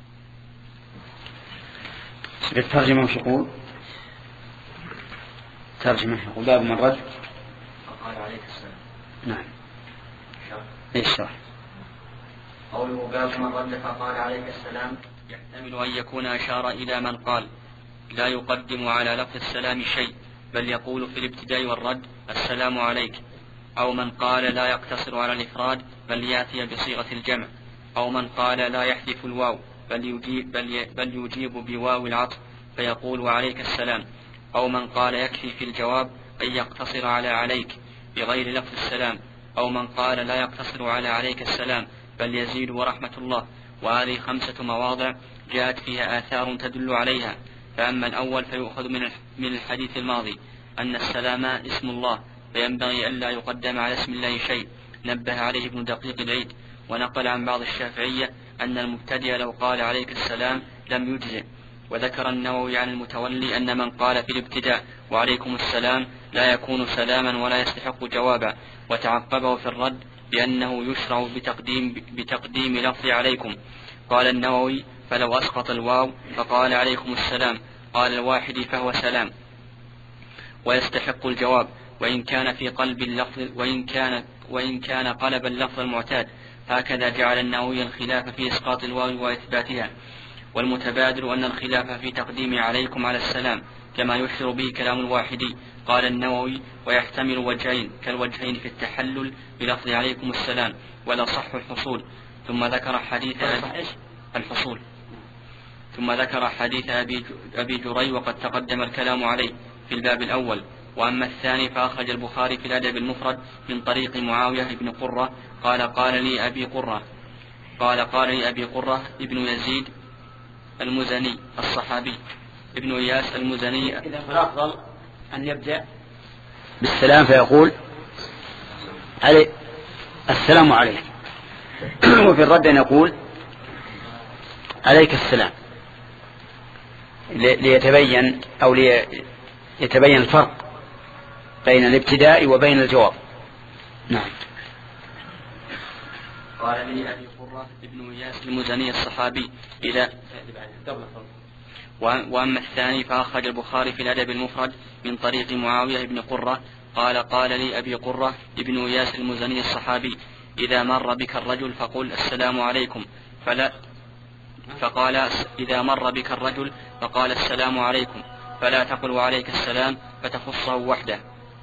الترجمة وش يقول؟ ترجمة يقول باب من رد فقال عليك السلام. نعم. ايش شرح؟ قوله باب من رد فقال عليك السلام يحتمل أن يكون أشار إلى من قال لا يقدم على لفظ السلام شيء بل يقول في الابتداء والرد السلام عليك، أو من قال لا يقتصر على الإفراد بل يأتي بصيغة الجمع، أو من قال لا يحذف الواو بل يجيب, بل بل يجيب بواو العطف فيقول وعليك السلام، أو من قال يكفي في الجواب أن يقتصر على عليك بغير لفظ السلام، أو من قال لا يقتصر على عليك السلام بل يزيد ورحمة الله. وهذه خمسة مواضع جاءت فيها آثار تدل عليها. فأما الأول فيؤخذ من الحديث الماضي أن السلام اسم الله فينبغي أن لا يقدم على اسم الله شيء، نبه عليه ابن دقيق العيد. ونقل عن بعض الشافعية أن المبتدئ لو قال عليك السلام لم يجزئ. وذكر النووي عن المتولي أن من قال في الابتداء وعليكم السلام لا يكون سلاما ولا يستحق جوابا، وتعقبه في الرد بأنه يشرع بتقديم, بتقديم لفظ عليكم. قال النووي فلو أسقط الواو فقال عليكم السلام قال الواحد فهو سلام ويستحق الجواب، وإن كان في قلب اللفظ وإن كان, وإن كان قلب اللفظ المعتاد. هكذا جعل النووي الخلاف في إسقاط الواو وإثباتها. والمتبادر أن الخلاف في تقديم عليكم على السلام كما يشير به كلام الواحدي. قال النووي ويحتمل وجهين كالوجهين في التحلل بلفظ عليكم السلام ولا صح الحصول. ثم ذكر حديث الحصول ثم ذكر حديث أبي جري وقد تقدم الكلام عليه في الباب الأول. وأما الثاني فأخرج البخاري في الأدب المفرد من طريق معاوية بن قرة قال قال لي أبي قرة قال قال لي أبي قرة ابن يزيد المزني الصحابي ابن إياس المزني. إذا فالأفضل أن يبدأ بالسلام فيقول علي السلام عليك، وفي الرد أن يقول عليك السلام ليتبين أو ليتبين الفرق بين الابتداء وبين الجواب. نعم. قال لي أبي قرة ابن إياس المزني الصحابي إلى وأما الثاني فأخرج البخاري في الأدب المفرد من طريق معاوية بن قرة قال قال لي أبي قرة ابن إياس المزني الصحابي إذا مر بك الرجل فقل السلام عليكم فلا فقال إذا مر بك الرجل فقال السلام عليكم فلا تقل وعليك السلام فتخصه وحده.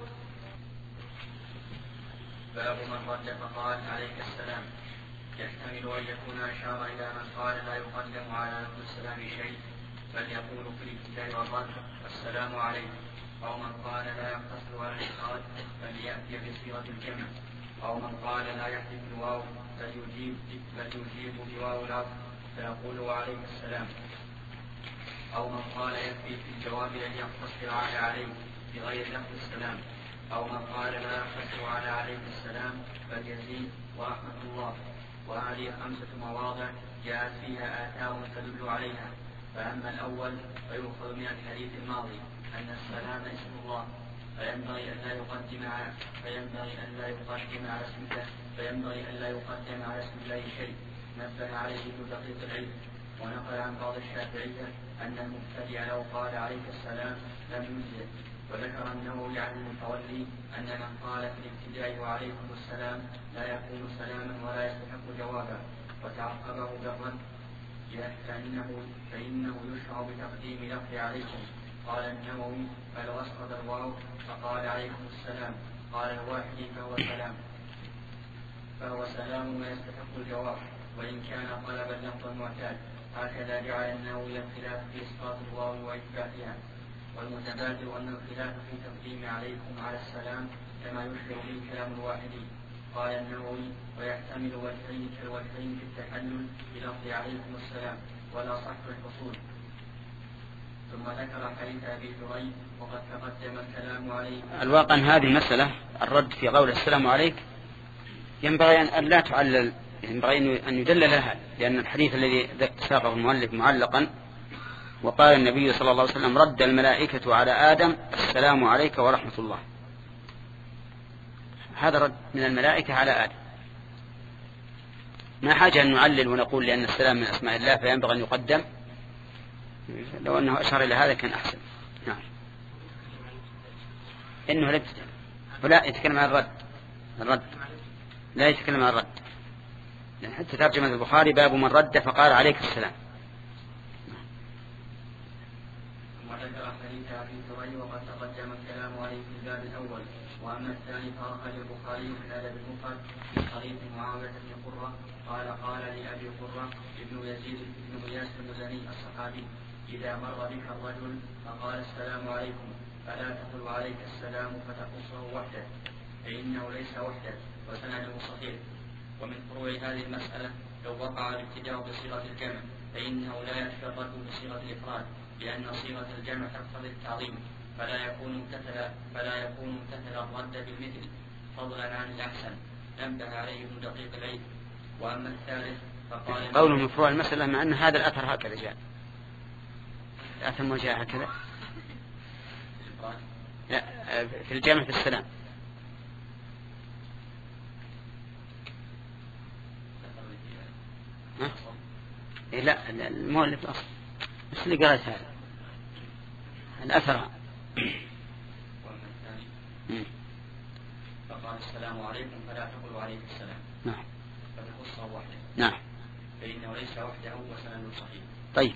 باب من رد فقال عليك السلام يحتمل أن يكون أشار إلى من قال لا يقدم على لفظ السلام شيء بل يقول في الابتداء والرد السلام عليكم، أو من قال لا يقتصر على الإفراد بل يأتي بصيغة الجمع، أو من قال لا يحذف الواو بل يجيب بل يجيب بواو العطف فيقول وعليك السلام، أو من قال يكفي في الجواب أن يقتصر على عليك بغير لفظ السلام، أو من قال لا يقتصر على عليك السلام بل يزيد ورحمة الله. وهذه خمسة مواضع جاءت فيها آثار تدل عليها. فأما الأول فيؤخذ من الحديث الماضي أن السلام اسم الله فينبغي أن لا يقدم على فينبغي أن لا يقدم على اسم الله فينبغي أن لا يقدم على اسم الله شيء، نبه عليه ابن دقيق العيد. ونقل عن بعض الشافعية أن المبتدع لو قال عليك السلام لم يجزئ. وذكر النووي عن المتولي أن من قال في الابتداء وعليكم السلام لا يكون سلاما ولا يستحق جوابا، وتعقبه بالرد فإنه, فإنه يشرع بتقديم لفظ عليكم. قال النووي فلو أسقط الواو فقال عليكم السلام قال الواحد فهو سلام فهو سلام ويستحق الجواب، وإن كان طلب اللفظ المعتاد. هكذا جعل النووي الخلاف في إسقاط الواو وإثباتها. والمتبادر أن الخلاف في تقديم عليكم على السلام كما يشبه به كلام الواحدي. قال النووي ويحتمل وجهين كالوجهين في التحلل بلفظ عليكم السلام ولا صح الحصول. ثم ذكر حديث أبي جريج وقد تقدم الكلام عليه. الواقع أن هذه المسألة الرد في قول السلام عليك ينبغي أن لا تعلل، ينبغي أن يدلل لها، لأن الحديث الذي ساقه المؤلف معلقا وقال النبي صلى الله عليه وسلم رد الملائكة على آدم السلام عليك ورحمة الله، هذا رد من الملائكة على آدم، ما حاجة أن نعلل ونقول لأن السلام من أسماء الله فينبغي أن يقدم، لو أنه أشار إلى هذا كان أحسن. نعم. إنه لا يتكلم ولا يتكلم عن الرد، الرد لا يتكلم عن الرد، لأن حتى ترجمة البخاري باب من رد فقال عليك السلام. وذكر حديث أبي جريج وقد تقدم الكلام عليه في الباب الأول. وأما الثاني فأخرج البخاري في الأدب المفرد في حديث معاوية بن قرة قال قال لأبي قرة ابن يزيد بن غياث المزني الصحابي إذا مر بك الرجل فقال السلام عليكم فلا تقل عليك السلام فتخصه وحده فإنه ليس وحده وسنده صحيح. ومن فروع هذه المسألة لو وقع الابتداء بصيغة الجمع فإنه لا يتفرد بصيغة الإفراد، لأن صيغة الجمع تقتضي التعظيم فلا يكون ممتثلا فلا يكون ممتثلا الرد بالمثل فضلا عن الأحسن نبه عليه ابن دقيق العيد. وأما الثالث فقال قوله من فروع المسألة مع أن هذا الأثر هكذا جاء، الأثر ما جاء هكذا لا في الجامع في السلام. ها؟ إيه لا المؤلف الأصل بس اللي قرأت هذا الأثر. فقال السلام عليكم فلا تقولوا عليك السلام. نعم. فبخصه وحده. نعم. فإنه ليس وحده وسند صحيح. طيب.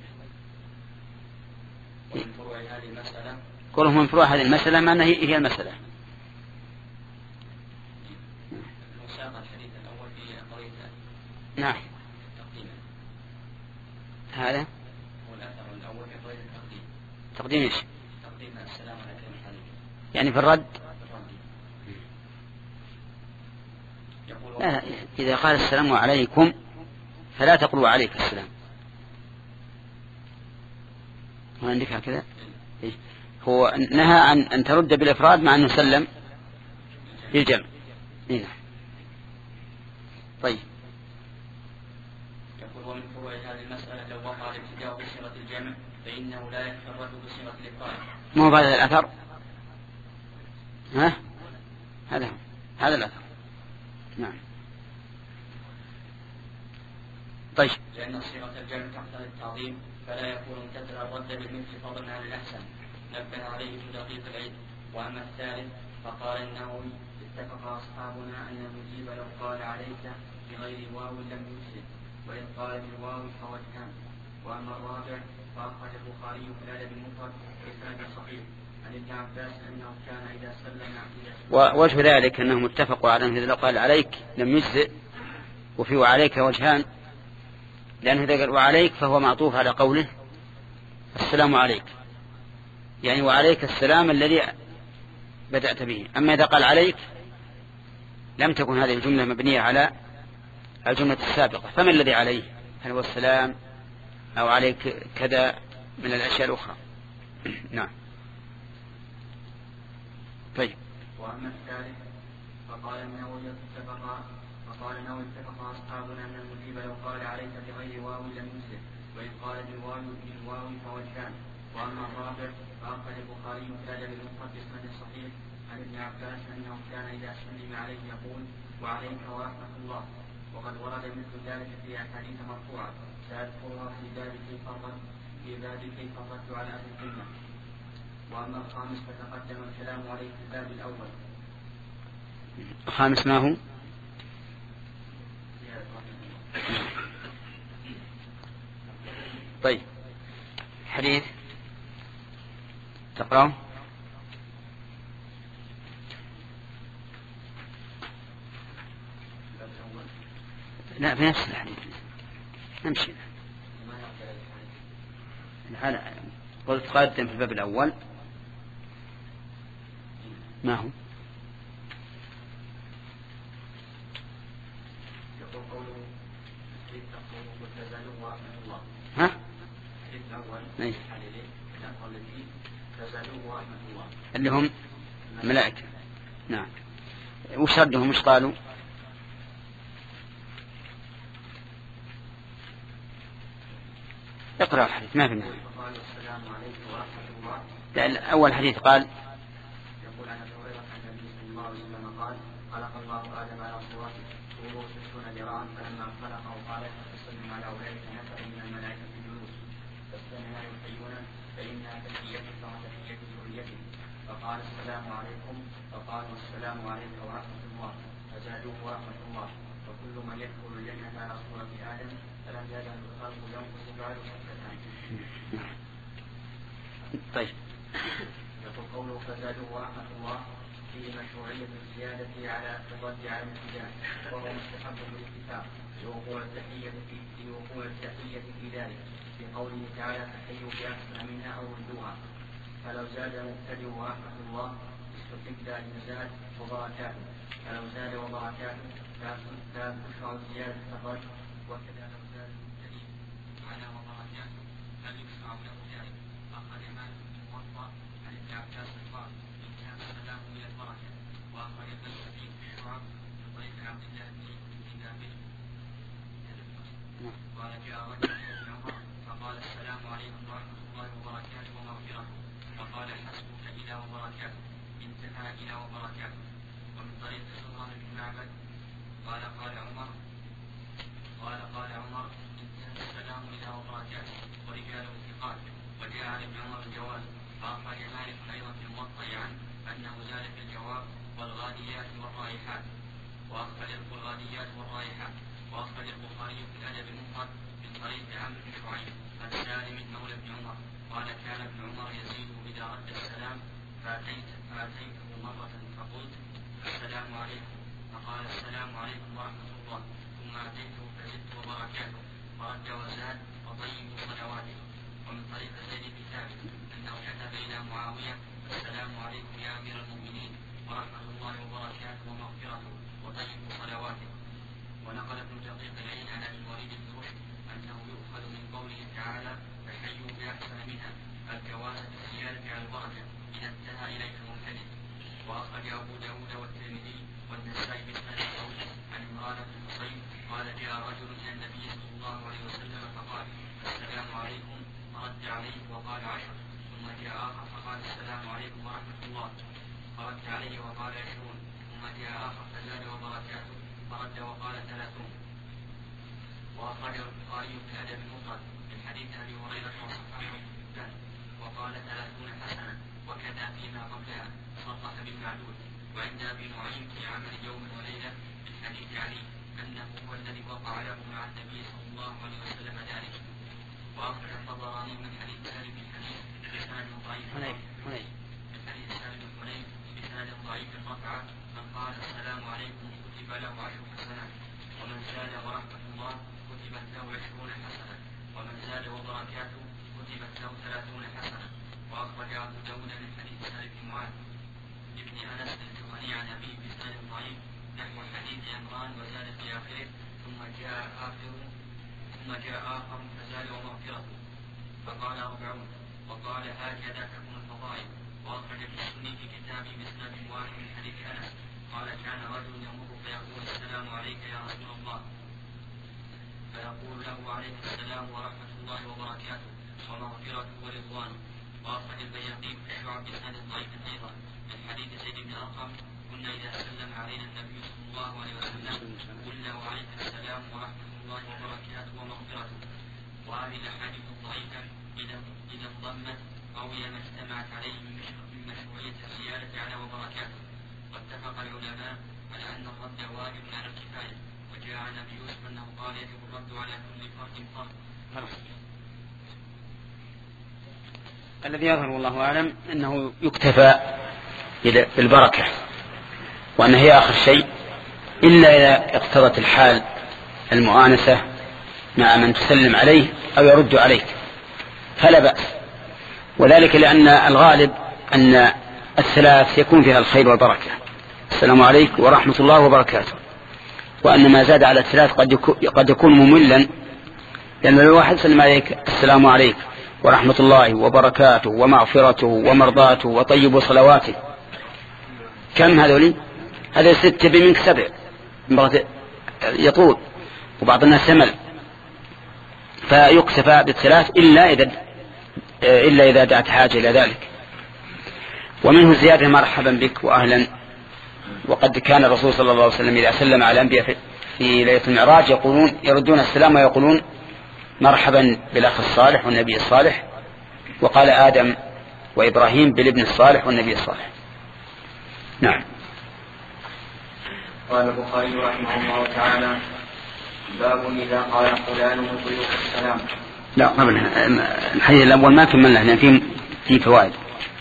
ومن فروع هذه المسألة قوله من فروع هذه المسألة ما أنها هي المسألة. وساق الحديث الأول في قضية. نعم. تقديمه. هذا. هو الأثر الأول في قضية التقديم. تقديم إيش؟ تقديم السلام على كلمة الحديث. يعني في الرد. لا إذا قال السلام عليكم فلا تقولوا عليك السلام. هو عندك هكذا إيه؟ هو نهى عن أن ترد بالإفراد مع أنه سلم بالجمع. إيه؟ طيب. يقول ومن فروع هذه المسألة لو وقع الابتداء بصيغة الجمع فإنه لا يتفرد بصيغة الإفراد. ما هو هذا الأثر؟ ها؟ هذا هذا الأثر. نعم. طيب. لأن صيغة الجمع تقتضي التعظيم فلا يكون ممتثلا الرد بالمثل فضلا عن الأحسن نبه عليه ابن دقيق العيد. وأما الثالث فقال النووي اتفق أصحابنا أن المجيب لو قال عليك بغير واو لم يجزئ وإن قال بالواو فوجهان. وأما الرابع فأخرج البخاري في الأدب المفرد بإسناد صحيح عن ابن عباس أنه كان إذا سلم ووجه ذلك أنهم اتفقوا على أنه إذا قال عليك لم يجزئ وفي وعليك وجهان، لأنه إذا قال وعليك فهو معطوف على قوله السلام عليك، يعني وعليك السلام الذي بدأت به. أما إذا قال عليك لم تكن هذه الجملة مبنية على الجملة السابقة، فما الذي عليه؟ هل هو السلام أو عليك كذا من الأشياء الأخرى؟ نعم. طيب. وأما الثالث فقال النووي اتفق فقال النووي اتفق أصحابنا أن المجيب لو قال عليك بغير واو لم يجزئ وإن قال بالواو بالواو فوجهان. وأما الرابع فأخرج البخاري في الأدب المفرد بإسناد صحيح عن ابن عباس أنه كان إذا سلم عليه يقول وعليك ورحمة الله. وقد ورد مثل ذلك في أحاديث مرفوعة سأذكرها في باب كيف الرد في باب كيف الرد على أهل الذمة. وأما الخامس فتقدم الكلام عليه في الباب الأول. الخامس ما هو؟ طيب. حديث تقرأ. لا في نفس الحديث نمشي. قلت قدم في الباب الأول ما هو؟ ها؟ أي. اللي هم ملائكة. نعم. وش ردهم؟ وش قالوا؟ اقرأ الحديث ما في معنى. أول حديث قال يقول عن ابي هريره عن النبي صلى الله عليه وسلم قال خلق الله ادم على صورته طوله ستون ذراعا فلما خلقه قال تسلم على اولئك نفر من الملائكه الجلوس فاستمع يحيون فانها تحيه كما تحيه ذريته فقال السلام عليكم فقالوا السلام عليك ورحمه الله فزادوه ورحمه الله وكل من يدخل الجنه على صوره ادم فلم يزل الخلق ينقص بعد شتان. طيب. يقول قوله فزادوه ورحمة الله فيه مشروعية الزيادة على الرد على الابتداء وهو مستحب بالاتفاق لوقوع التحية في لوقوع التحية في ذلك في قوله تعالى تحيوا بأحسن منها أو ردوها فلو زاد مبتدئ ورحمة الله استحب أن يزاد وبركاته فلو زاد وبركاته لا تشرع زيادة الرد وكذا لو زاد مبتدئ على وبركاته هل يشرع له ذلك أخرج مالك بن موطأ عن ابن عباس قال إن كان السلام من البركة وأخرج البيهقي في الشعب من طريق عبد الله بن ثابت قال جاء رجل ابن عمر فقال السلام عليكم ورحمة الله وبركاته ومغفرته فقال حسبك إلى وبركاته انتهى إلى وبركاته. ومن طريق سلطان بن معبد قال قال عمر قال قال عمر انتهى السلام إلى وبركاته ورجاله ثقات. وجاء عن ابن عمر الجواز فأخرج مالك أيضا في الموطأ عنه أنه زاد في الجواب والغاديات والرائحات وأخرج الغاديات والرائحات وأخرج البخاري في الأدب المفرد من طريق عمرو بن شعيب عن سالم مولى ابن عمر قال كان ابن عمر يزيد إذا رد السلام فأتيت فأتيته مرة فقلت السلام عليكم فقال السلام عليكم ورحمة الله ثم أتيته فزدت وبركاته فرد وزاد وطيب صلواته. ومن طريق زيد بن ثابت أنه كتب إلى معاوية السلام عليكم يا أمير المؤمنين ورحمة الله وبركاته ومغفرته وطيب صلواته. ونقل ابن دقيق العين عن ابي الوليد بن رشد أنه يؤخذ من قوله تعالى فحيوا بأحسن منها الجواز بالزيادة على البركة إذا انتهى إليك المبتدئ. وأخرج أبو داود والترمذي والنسائي بسند قوي عن عمران بن حصين قال جاء رجل إلى النبي صلى الله عليه وسلم فقال السلام عليكم فرد عليه وقال عشر ثم جاء آخر فقال السلام عليكم ورحمة الله فرد عليه وقال عشرون ثم جاء آخر فزاد وبركاته فرد وقال ثلاثون. وأخرج البخاري في الأدب المفرد من حديث أبي هريرة وصححه الثاني وقال ثلاثون حسنة وكذا فيما قبلها صرح بالمعدود. وعند أبي نعيم في عمل يوم وليلة من حديث علي أنه هو الذي وقع له مع النبي صلى الله عليه وسلم ذلك. وأخرج الطبراني من حديث سالم بن حنين بسند ضعيف من حديث سالم بن حنين بسند ضعيف رفعه من قال السلام عليكم كتب له عشر حسنات ومن زاد ورحمة الله كتبت له عشرون حسنة ومن زاد وبركاته كتبت له ثلاثون حسنة. وأخرج أبو داود من حديث سالم بن معاذ ابن أنس الجهني عن أبيه بسند ضعيف نحو حديث عمران وزاد في آخره ثم جاء آخر ثم جاء آخر فزاد ومغفرته فقال أربعون وقال هكذا تكون الفضائل. وأخرج في السني في كتابه بسند واحد من حديث أنس قال كان رجل يمر فيقول السلام عليك يا رسول الله فيقول له عليك السلام ورحمة الله وبركاته ومغفرته ورضوانه. وأخرج البيهقي في الشعب بسند ضعيف أيضا من حديث زيد بن أرقم كنا إذا سلم علينا النبي صلى الله عليه وسلم قلنا وعليك السلام ورحمة الله وبركاته ومغفرته. وهذه الأحاديث الضعيفة إذا انضمت قوي ما اجتمعت عليه من مشروعية الزيادة على وبركاته. واتفق العلماء على أن الرد واجب على الكفاية. وجاء عن أبي يوسف أنه قال يجب الرد على كل فرد فرد. الذي يظهر والله أعلم أنه يكتفى بالبركة وأن هي آخر شيء إلا إذا اقتضت الحال المؤانسة مع من تسلم عليه أو يرد عليك فلا بأس. وذلك لأن الغالب أن الثلاث يكون فيها الخير والبركة، السلام عليكم ورحمة الله وبركاته. وأن ما زاد على الثلاث قد يكون مملا، لأن لو واحد سلم عليك السلام عليكم ورحمة الله وبركاته ومغفرته ومرضاته وطيب صلواته، كم هذولي؟ هذا ستة بمنك سبع، يطول وبعض الناس سمل، فيكتفى بالثلاث إلا إذا إلا إذا دعت حاجة إلى ذلك. ومنه زيادة مرحبا بك وأهلا. وقد كان الرسول صلى الله عليه وسلم إذا سلم على الأنبياء في ليلة المعراج يقولون يردون السلام ويقولون مرحبا بالأخ الصالح والنبي الصالح. وقال آدم وإبراهيم بالابن الصالح والنبي الصالح. نعم. قال البخاري رحمه الله تعالى: باب إذا قال فلان يطيق السلام. لا قبل الحديث الأول ما كملنا، لأن في في فوائد.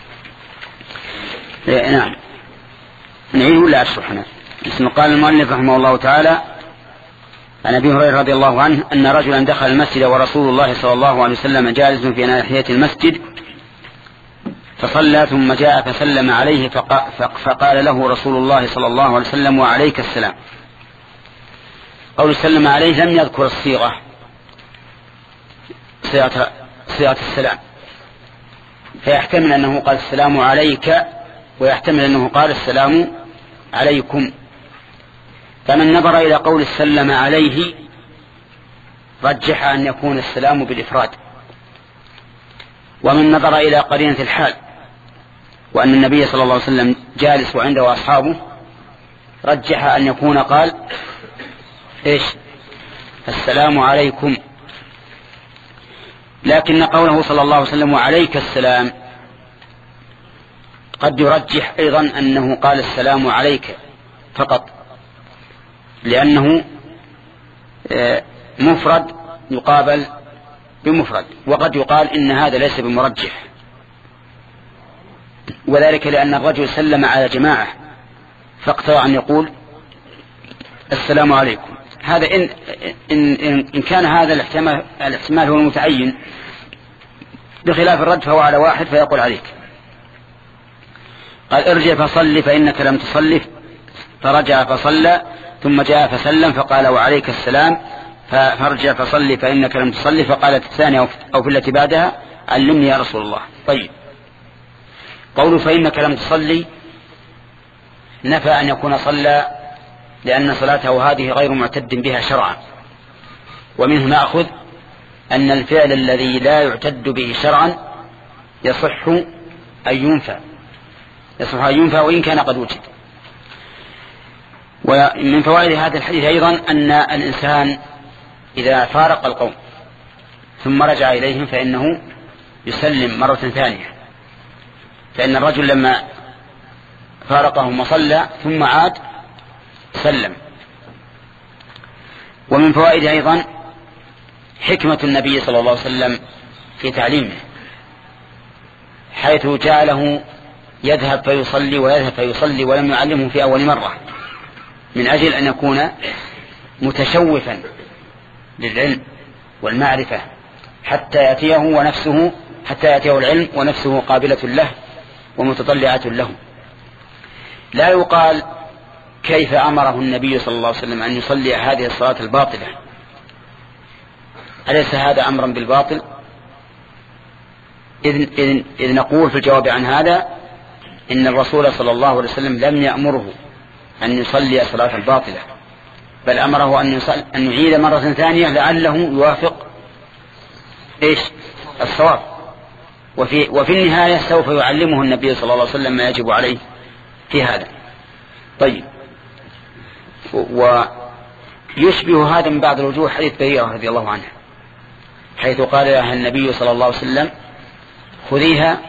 نعم نعيد ولا أشرحنا؟ قال المؤلف رحمه الله تعالى: عن أبي هريرة رضي الله عنه أن رجلا دخل المسجد ورسول الله صلى الله عليه وسلم جالس في ناحية المسجد، فصلى ثم جاء فسلم عليه فقال له رسول الله صلى الله عليه وسلم: وعليك السلام. قول سلم عليه لم يذكر الصيغة صيغة السلام، فيحتمل أنه قال السلام عليك، ويحتمل أنه قال السلام عليكم. فمن نظر إلى قول السلم عليه رجح أن يكون السلام بالإفراد، ومن نظر إلى قرينة الحال وأن النبي صلى الله عليه وسلم جالس وعنده أصحابه رجح أن يكون قال إيش؟ السلام عليكم. لكن قوله صلى الله عليه وسلم: وعليك السلام قد يرجح أيضا أنه قال السلام عليك فقط، لأنه مفرد يقابل بمفرد، وقد يقال إن هذا ليس بمرجح، وذلك لأن الرجل سلم على جماعة فاقتضى أن يقول السلام عليكم. هذا إن, إن, إن كان هذا الاحتمال, الاحتمال هو المتعين، بخلاف الرد فهو على واحد فيقول عليك. قال: ارجع فصل فإنك لم تصلي، فرجع فصلى ثم جاء فسلم فقال: وعليك السلام. فارجع فصلي فإنك لم تصلي، فقالت الثانية أو في التي بعدها: علمني يا رسول الله. طيب، قول فإنك لم تصلي نفى أن يكون صلى، لأن صلاته هذه غير معتد بها شرعا. ومنه نأخذ أن الفعل الذي لا يعتد به شرعا يصح أن ينفى، يصح أن ينفى وإن كان قد وجد. ومن فوائد هذا الحديث أيضا أن الإنسان إذا فارق القوم ثم رجع إليهم فإنه يسلم مرة ثانية، فإن الرجل لما فارقهم وصلى ثم عاد سلم. ومن فوائد أيضا حكمة النبي صلى الله عليه وسلم في تعليمه، حيث جعله يذهب فيصلي ويذهب فيصلي ولم يعلمه في أول مرة، من أجل أن يكون متشوفا للعلم والمعرفة حتى يأتيه ونفسه حتى يأتيه العلم ونفسه قابلة له ومتطلعة له. لا يقال كيف أمره النبي صلى الله عليه وسلم أن يصلي هذه الصلاة الباطلة، أليس هذا أمرا بالباطل؟ إذ, إذ, إذ نقول في الجواب عن هذا إن الرسول صلى الله عليه وسلم لم يأمره أن يصلي صلاة الباطلة، بل أمره أن, يصل أن يعيد مرة ثانية لعله يوافق إيش الصواب. وفي, وفي النهاية سوف يعلمه النبي صلى الله عليه وسلم ما يجب عليه في هذا. طيب، ويشبه هذا من بعض الوجوه حديث بريرة رضي الله عنه، حيث قال لها النبي صلى الله عليه وسلم: خذيها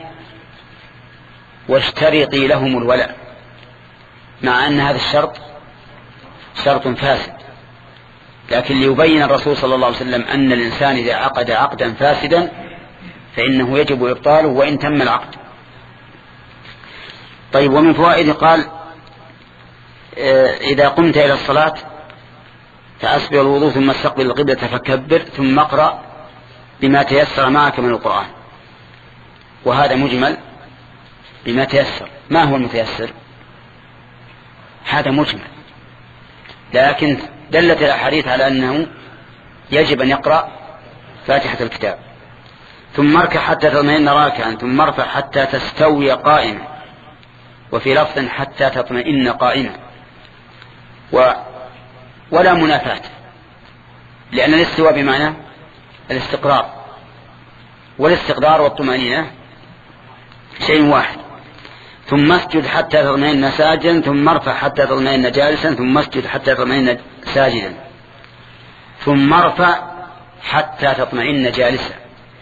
واشترطي لهم الولاء، مع أن هذا الشرط شرط فاسد، لكن ليبين الرسول صلى الله عليه وسلم أن الإنسان إذا عقد عقدا فاسدا فإنه يجب إبطاله وإن تم العقد. طيب، ومن فوائد قال: إذا قمت إلى الصلاة فأسبغ الوضوء ثم استقبل القبلة فكبر ثم اقرأ بما تيسر معك من القرآن. وهذا مجمل بما تيسر. ما هو المتيسر؟ هذا مجمل، لكن دلت الأحاديث على أنه يجب أن يقرأ فاتحة الكتاب، ثم اركع حتى تطمئن راكعا، ثم ارفع حتى تستوي قائما، وفي لفظ حتى تطمئن قائما. و ولا منافاة، لأن الاستواء بمعنى الاستقرار، والاستقرار والطمأنينة شيء واحد. ثم اسجد حتى تطمئن ساجدا، ثم ارفع حتى تطمئن جالسا، ثم اسجد حتى تطمئن ساجدا، ثم ارفع حتى تطمئن جالسا.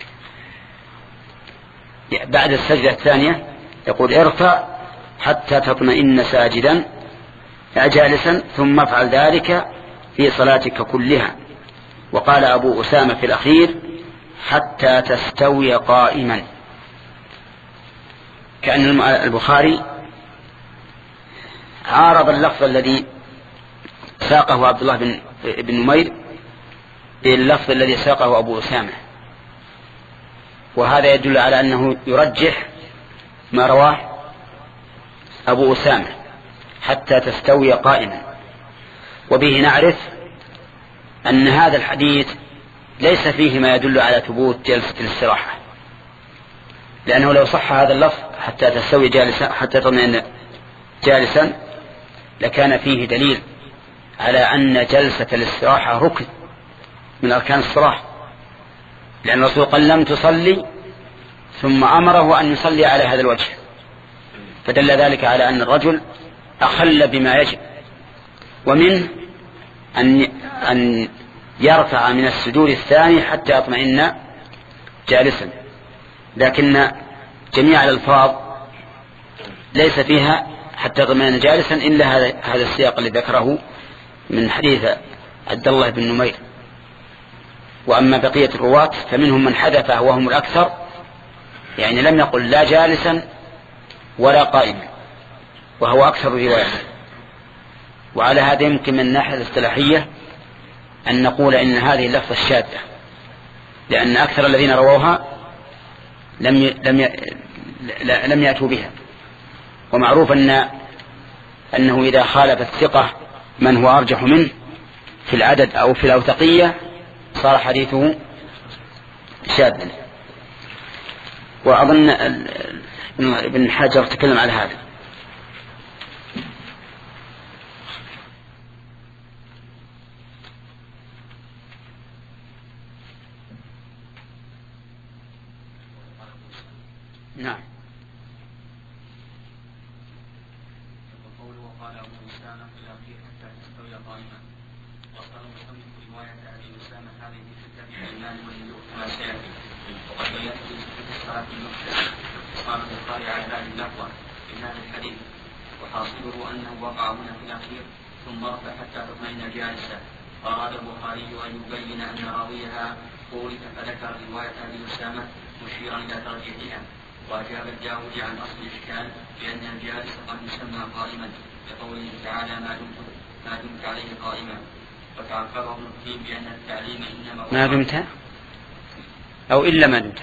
بعد السجدة الثانية يقول ارفع حتى تطمئن ساجدا جالسا، ثم افعل ذلك في صلاتك كلها. وقال أبو أسامة في الأخير حتى تستوي قائما، كأن البخاري عارض اللفظ الذي ساقه عبد الله بن, بن نمير باللفظ الذي ساقه أبو أسامة، وهذا يدل على أنه يرجح ما رواه أبو أسامة حتى تستوي قائما. وبه نعرف أن هذا الحديث ليس فيه ما يدل على ثبوت جلسة الاستراحة، لأنه لو صح هذا اللفظ حتى تستوي جالسا حتى تطمئن جالسا لكان فيه دليل على أن جلسة الاستراحة ركن من أركان الصلاة، لأن الرسول قال لم تصلي ثم أمره أن يصلي على هذا الوجه، فدل ذلك على أن الرجل أخل بما يجب. ومنه أن أن يرفع من السجود الثاني حتى يطمئن جالسا، لكن جميع الألفاظ ليس فيها حتى يطمئن جالسا إلا هذا هذا السياق الذي ذكره من حديث عبد الله بن نمير. وأما بقية الرواة فمنهم من حدثه وهم الأكثر، يعني لم يقل لا جالسا ولا قائما، وهو أكثر الروايات. وعلى هذا يمكن من الناحية الاصطلاحية أن نقول إن هذه اللفظة الشاذة، لأن أكثر الذين رووها لم ي... لم ي... لم يأتوا بها. ومعروف أن أنه إذا خالف الثقة من هو أرجح منه في العدد أو في الأوثقية صار حديثه شاذا. وأظن ابن حجر تكلم على هذا. نعم. وقوله وقال أبو أسامة في الأخير حتى تستوي قائما، وصل المصنف رواية أبي أسامة هذه في كتاب الإيمان والنذور كما سيأتي. وقد بينت في الصلاة المختلفة قال البخاري على هذه اللفظة في هذا الحديث، وحاصله أنه وقع هنا في الأخير ثم ارفع حتى تطمئن جالسا. أراد البخاري أن يبين أن راويها قولت فذكر رواية أبي أسامة مشيرا إلى ترجيحها. وأجاب الجاودي عن أصل الإشكال بأن الجالس قد يسمى قائما بقوله تعالى ما دمت ما دمت عليه قائما. وتعقبه ابن القيم بأن التعليم إنما ما دمت أو إلا ما دمت.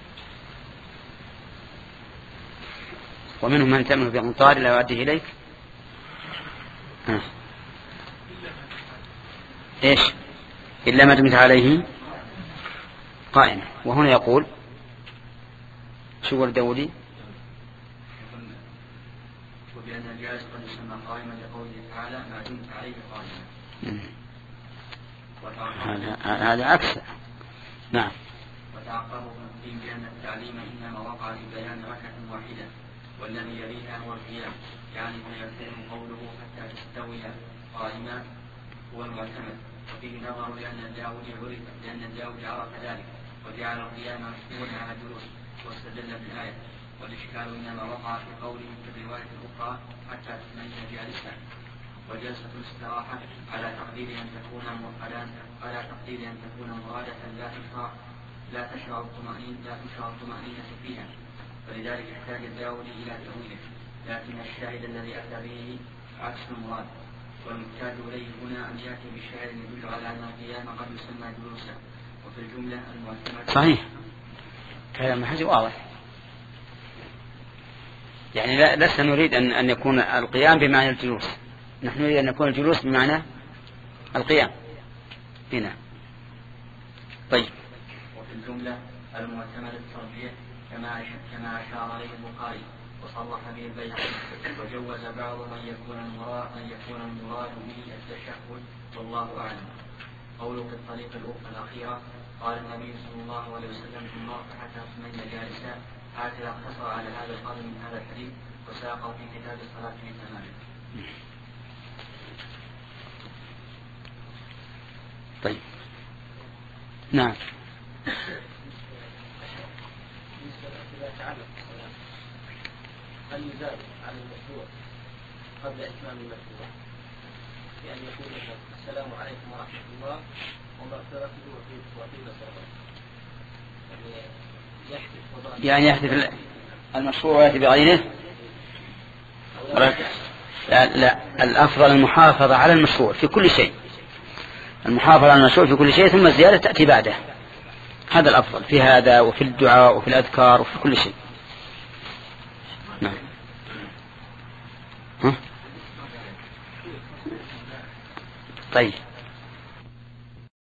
ومنهم من تأمن بأمطار لا يؤديه إليك. ها. إيش إلا ما دمت عليه قائما. وهنا يقول شو هو الدولي؟ وبأن الجالس قد يسمى قائما لقوله تعالى ما دمت عليه قائما. هذا هذا عكس. نعم. وتعقبه ابن القيم بأن التعليم إنما وقع لبيان ركعة واحدة والذي يليها هو القيام، يعني فيكون قوله حتى تستوي قائما هو المعتمد. وفيه نظر لأن الجاودي عرف لأن الجاودي عرف ذلك وجعل القيام مشهورا على الجلوس واستدل بالآية. والإشكال إنما وقع في قوله في الرواية الأخرى حتى تطمئن جالسا. وجلسة الاستراحة على تقدير أن تكون مرادة على تقدير أن تكون مرادة لا تشرع لا تشرع الطمأنينة لا تشرع الطمأنينة فيها، فلذلك احتاج الداودي إلى تأويله. لكن الشاهد الذي أتى به عكس المراد، والمحتاج إليه هنا أن يأتي بالشاهد يدل على أن القيام قد يسمى جلوسا. وفي الجملة المعتمد صحيح كلام حاجة واضح. يعني لا لسنا نريد أن أن يكون القيام بمعنى الجلوس، نحن نريد أن يكون الجلوس بمعنى القيام هنا. طيب. وفي الجملة المعتمد الترجيح كما كما أشار عليه البخاري وصرح به البيهقي، وجوز بعض من يكون المراد من يكون المراد به التشهد والله أعلم. قوله في الطريق الأخيرة قال النبي صلى الله عليه وسلم ثم حتى اطمئن جالسا، هكذا اقتصر على هذا القول من هذا الحديث وساقه في كتاب الصلاة في تمامه. طيب. نعم. هل يزاد على المشروع قبل إتمام المشروع بأن يقول السلام عليكم ورحمة الله ومغفرته وطيب الصلاة، يعني يحذف المشروع ويأتي بغيره؟ لا, لا الأفضل المحافظة على المشروع في كل شيء، المحافظة على المشروع في كل شيء ثم الزيادة تأتي بعده، هذا الأفضل في هذا وفي الدعاء وفي الأذكار وفي كل شيء. نعم. ها؟ طيب.